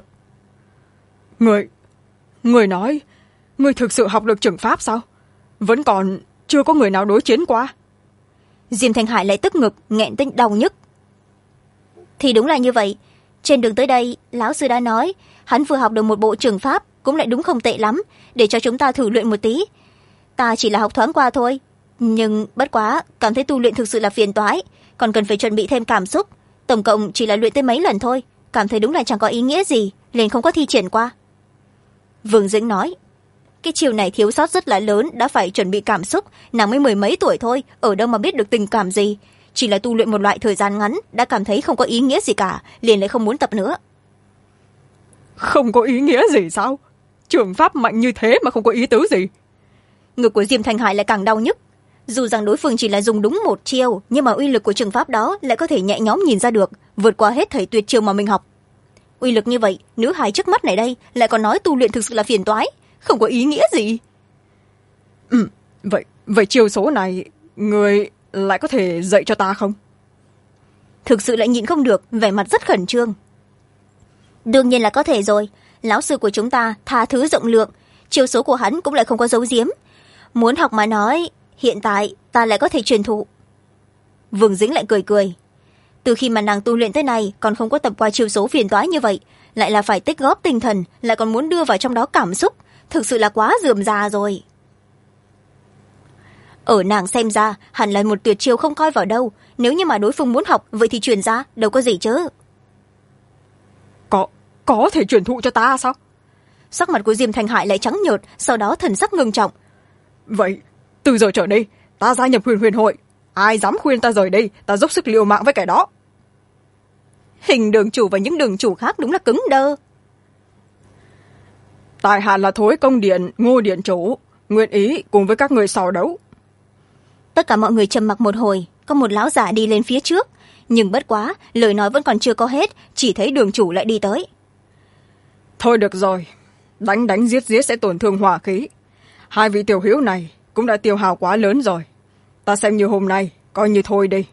Người nói, người thực sự học được trưởng pháp sao? Vẫn còn chưa có người nào đối chiến qua. Diêm Thanh Hải lại tức ngực, nghẹn tinh đau nhức. Thì đúng là như vậy, trên đường tới đây lão sư đã nói hắn vừa học được một bộ trường pháp, cũng lại đúng không tệ lắm, để cho chúng ta thử luyện một tí. Ta chỉ là học thoáng qua thôi, nhưng bất quá cảm thấy tu luyện thực sự là phiền toái, còn cần phải chuẩn bị thêm cảm xúc, tổng cộng chỉ là luyện tới mấy lần thôi, cảm thấy đúng là chẳng có ý nghĩa gì, liền không có thi triển qua. Vương Dĩnh nói, cái chiều này thiếu sót rất là lớn, đã phải chuẩn bị cảm xúc, nàng mới 10 mấy tuổi thôi, ở đâu mà biết được tình cảm gì, chỉ là tu luyện một loại thời gian ngắn đã cảm thấy không có ý nghĩa gì cả, liền lại không muốn tập nữa. Không có ý nghĩa gì sao? Trường pháp mạnh như thế mà không có ý tứ gì? Ngực của Diêm Thanh Hải lại càng đau nhức. Dù rằng đối phương chỉ là dùng đúng một chiêu, nhưng mà uy lực của trường pháp đó lại có thể nhẹ nhõm nhìn ra được, vượt qua hết thầy tuyệt chiêu mà mình học. Uy lực như vậy, nữ hài trước mắt này đây lại còn nói tu luyện thực sự là phiền toái, không có ý nghĩa gì. Vậy chiêu số này người lại có thể dạy cho ta không? Thực sự lại nhịn không được, vẻ mặt rất khẩn trương. Đương nhiên là có thể rồi, lão sư của chúng ta tha thứ rộng lượng, chiêu số của hắn cũng lại không có giấu giếm. Muốn học mà nói, hiện tại ta lại có thể truyền thụ. Vương Dĩnh lại cười cười. Từ khi mà nàng tu luyện tới nay còn không có tập qua chiêu số phiền toái như vậy, lại là phải tích góp tinh thần, lại còn muốn đưa vào trong đó cảm xúc, thực sự là quá rườm rà rồi. Ở nàng xem ra hẳn là một tuyệt chiêu không coi vào đâu, nếu như mà đối phương muốn học vậy thì truyền ra đâu có gì chứ. Có thể truyền thụ cho ta sao? Sắc mặt của Diêm Thanh Hải lại trắng nhợt, sau đó thần sắc ngưng trọng. Vậy từ giờ trở đi ta gia nhập huyền hội, ai dám khuyên ta rời đi, ta dốc sức liều mạng với kẻ đó. Hình đường chủ và những đường chủ khác đúng là cứng đơ. Tại hạ là Thối Công Điện Ngô điện chủ, nguyện ý cùng với các người so đấu. Tất cả mọi người trầm mặc một hồi, có một lão giả đi lên phía trước, nhưng bất quá lời nói vẫn còn chưa có hết, chỉ thấy đường chủ lại đi tới. Thôi được rồi, đánh giết sẽ tổn thương hỏa khí, hai vị tiểu hữu này cũng đã tiêu hao quá lớn rồi, ta xem như hôm nay coi như thôi đi.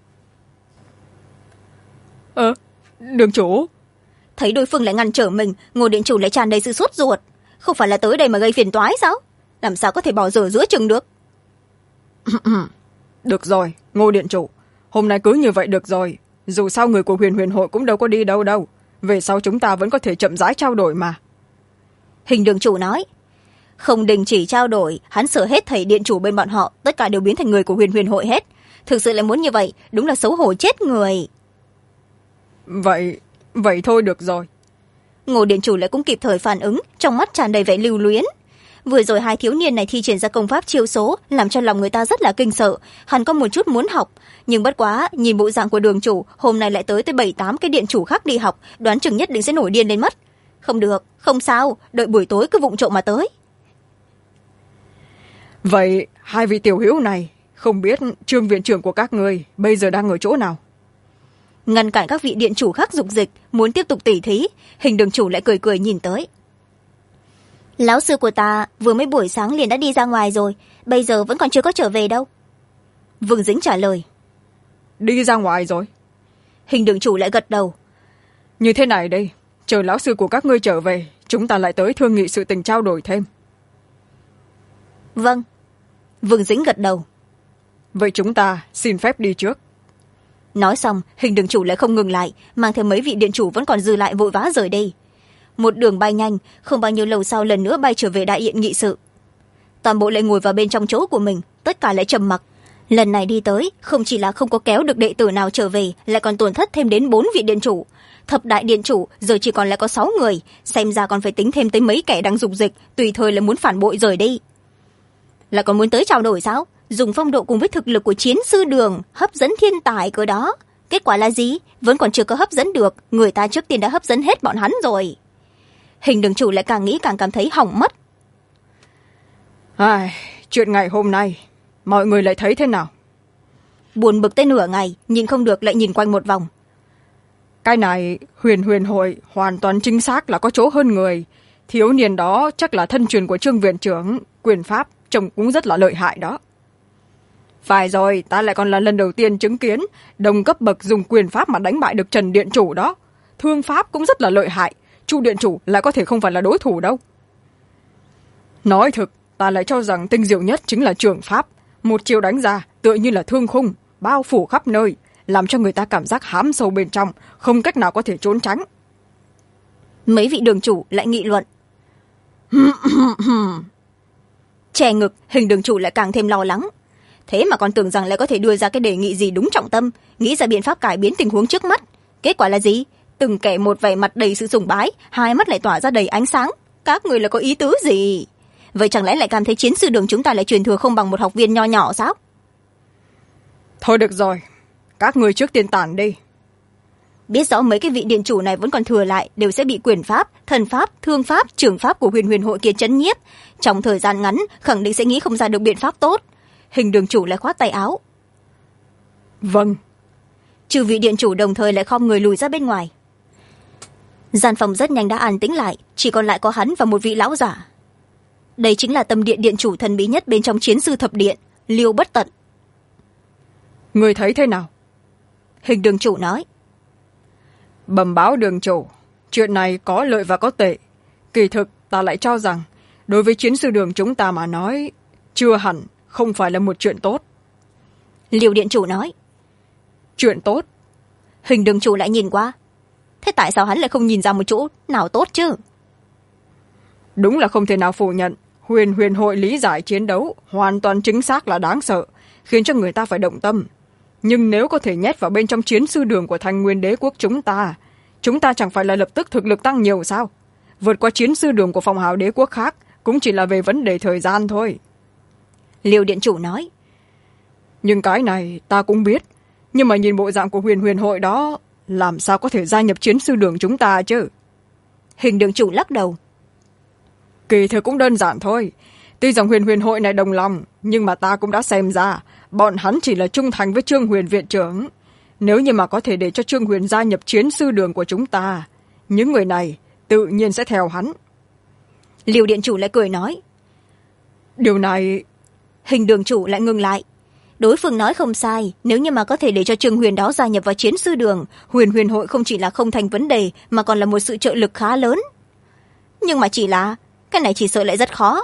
Đường chủ. Thấy đối phương lại ngăn trở mình, Ngô điện chủ lại tràn đầy sự sốt ruột. Không phải là tới đây mà gây phiền toái sao? Làm sao có thể bỏ dở giữa chừng được? Được rồi, Ngô điện chủ, hôm nay cứ như vậy được rồi, dù sao người của huyền hội cũng đâu có đi đâu, về sau chúng ta vẫn có thể chậm rãi trao đổi mà. Hình đường chủ nói, không đình chỉ trao đổi, hắn sợ hết thầy điện chủ bên bọn họ tất cả đều biến thành người của huyền hội hết. Thực sự lại muốn như vậy, đúng là xấu hổ chết người. Vậy thôi được rồi. Ngô điện chủ lại cũng kịp thời phản ứng, trong mắt tràn đầy vẻ lưu luyến. vừa rồi hai thiếu niên này thi triển ra công pháp chiêu số, làm cho lòng người ta rất là kinh sợ. Hắn có một chút muốn học, nhưng bất quá nhìn bộ dạng của đường chủ hôm nay lại tới 7-8 cái điện chủ khác đi học, đoán chừng nhất định sẽ nổi điên lên mất. Không được, không sao, đợi buổi tối cứ vụng trộm mà tới. Vậy hai vị tiểu hữu này, không biết Trương viện trưởng của các người bây giờ đang ở chỗ nào? Ngăn cản các vị điện chủ khác dục dịch muốn tiếp tục tỉ thí, Hình đường chủ lại cười cười nhìn tới. Lão sư của ta vừa mới buổi sáng liền đã đi ra ngoài rồi, bây giờ vẫn còn chưa có trở về đâu. Vương Dính trả lời. Đi ra ngoài rồi? Hình đường chủ lại gật đầu. Như thế này đây, chờ lão sư của các ngươi trở về, chúng ta lại tới thương nghị sự tình trao đổi thêm. Vâng. Vương Dính gật đầu. Vậy chúng ta xin phép đi trước. Nói xong, Hình đường chủ lại không ngừng lại, mang theo mấy vị điện chủ vẫn còn dư lại vội vã rời đi. Một đường bay nhanh, không bao nhiêu lâu sau lần nữa bay trở về đại điện nghị sự. Toàn bộ lại ngồi vào bên trong chỗ của mình, tất cả lại trầm mặc. Lần này đi tới, không chỉ là không có kéo được đệ tử nào trở về, lại còn tổn thất thêm đến 4 vị điện chủ. Thập đại điện chủ giờ chỉ còn lại có 6 người, xem ra còn phải tính thêm tới mấy kẻ đang dục dịch, tùy thời là muốn phản bội rời đi. Lại còn muốn tới trao đổi sao? Dùng phong độ cùng với thực lực của chiến sư đường hấp dẫn thiên tài cơ đó. Kết quả là gì? Vẫn còn chưa có hấp dẫn được, người ta trước tiên đã hấp dẫn hết bọn hắn rồi. Hình đường chủ lại càng nghĩ càng cảm thấy hỏng mất. Chuyện ngày hôm nay mọi người lại thấy thế nào? Buồn bực tới nửa ngày, nhìn không được lại nhìn quanh một vòng. Cái này huyền hội hoàn toàn chính xác là có chỗ hơn người. Thiếu niên đó chắc là thân truyền của Trương viện trưởng, quyền pháp trông cũng rất là lợi hại đó. Phải rồi, ta lại còn là lần đầu tiên chứng kiến đồng cấp bậc dùng quyền pháp mà đánh bại được Trần điện chủ đó. Thương pháp cũng rất là lợi hại, Chu điện chủ lại có thể không phải là đối thủ đâu. Nói thực, ta lại cho rằng tinh diệu nhất chính là trường pháp. Một chiêu đánh ra tựa như là thương khung, bao phủ khắp nơi, làm cho người ta cảm giác hám sâu bên trong, không cách nào có thể trốn tránh. Mấy vị đường chủ lại nghị luận. Che ngực, Hình đường chủ lại càng thêm lo lắng. Thế mà còn tưởng rằng lại có thể đưa ra cái đề nghị gì đúng trọng tâm, nghĩ ra biện pháp cải biến tình huống trước mắt. Kết quả là gì? Từng kẻ một vẻ mặt đầy sự sùng bái, hai mắt lại tỏa ra đầy ánh sáng. Các người là có ý tứ gì? Vậy chẳng lẽ lại cảm thấy chiến sư đường chúng ta lại truyền thừa không bằng một học viên nho nhỏ sao? Thôi được rồi, các người trước tiên tản đi. Biết rõ mấy cái vị điện chủ này vẫn còn thừa lại đều sẽ bị quyền pháp, thần pháp, thương pháp, trường pháp của huyền hội kia trấn nhiếp. Trong thời gian ngắn khẳng định sẽ nghĩ không ra được biện pháp tốt. Hình đường chủ lại khoát tay áo. Vâng. Trừ vị điện chủ đồng thời lại khom người lùi ra bên ngoài. Gian phòng rất nhanh đã an tĩnh lại, chỉ còn lại có hắn và một vị lão giả. Đây chính là tâm điện điện chủ thần bí nhất bên trong chiến sư thập điện, Liêu Bất Tận. Người thấy thế nào? Hình đường chủ nói. Bẩm báo đường chủ, chuyện này có lợi và có tệ. Kỳ thực ta lại cho rằng đối với chiến sư đường chúng ta mà nói, chưa hẳn không phải là một chuyện tốt. Liêu điện chủ nói. Chuyện tốt? Hình đường chủ lại nhìn qua. Thế tại sao hắn lại không nhìn ra một chỗ nào tốt chứ? Đúng là không thể nào phủ nhận, huyền hội lý giải chiến đấu hoàn toàn chính xác là đáng sợ, khiến cho người ta phải động tâm. Nhưng nếu có thể nhét vào bên trong chiến sư đường của Thanh Nguyên đế quốc chúng ta chẳng phải là lập tức thực lực tăng nhiều sao? Vượt qua chiến sư đường của Phong Hào đế quốc khác cũng chỉ là về vấn đề thời gian thôi. Liêu điện chủ nói. Nhưng cái này ta cũng biết, nhưng mà nhìn bộ dạng của huyền hội đó, làm sao có thể gia nhập chiến sư đường chúng ta chứ? Hình đường chủ lắc đầu. Kỳ thực cũng đơn giản thôi. Tuy rằng huyền hội này đồng lòng, nhưng mà ta cũng đã xem ra bọn hắn chỉ là trung thành với Trương Huyền viện trưởng. Nếu như mà có thể để cho Trương Huyền gia nhập chiến sư đường của chúng ta, những người này tự nhiên sẽ theo hắn. Liêu điện chủ lại cười nói. Điều này... Hình đường chủ lại ngừng lại. Đối phương nói không sai, nếu như mà có thể để cho Trương Huyền đó gia nhập vào chiến sư đường, huyền hội không chỉ là không thành vấn đề mà còn là một sự trợ lực khá lớn. Nhưng mà chỉ là cái này chỉ sợ lại rất khó.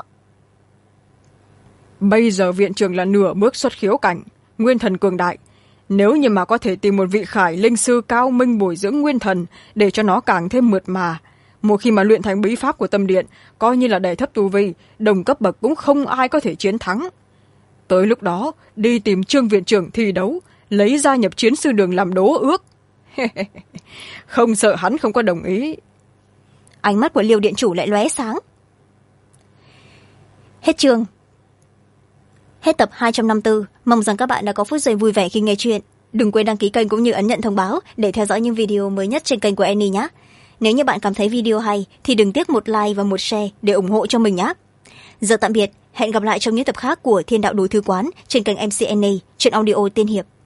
Bây giờ viện trưởng là nửa bước xuất khiếu cảnh, nguyên thần cường đại. Nếu như mà có thể tìm một vị khải linh sư cao minh bồi dưỡng nguyên thần để cho nó càng thêm mượt mà, một khi mà luyện thành bí pháp của tâm điện, coi như là đè thấp tu vi, đồng cấp bậc cũng không ai có thể chiến thắng. Tới lúc đó đi tìm Trương viện trưởng thi đấu, lấy gia nhập chiến sư đường làm đố ước. Không sợ hắn không có đồng ý. Ánh mắt của Liêu điện chủ lại lóe sáng. Hết chương. Hết tập 254. Mong rằng các bạn đã có phút giây vui vẻ khi nghe chuyện. Đừng quên đăng ký kênh cũng như ấn nhận thông báo để theo dõi những video mới nhất trên kênh của Annie nhé. Nếu như bạn cảm thấy video hay thì đừng tiếc một like và một share để ủng hộ cho mình nhé. Giờ tạm biệt, hẹn gặp lại trong những tập khác của Thiên Đạo Đồ Thư Quán trên kênh MC Annie, chuyện audio tiên hiệp.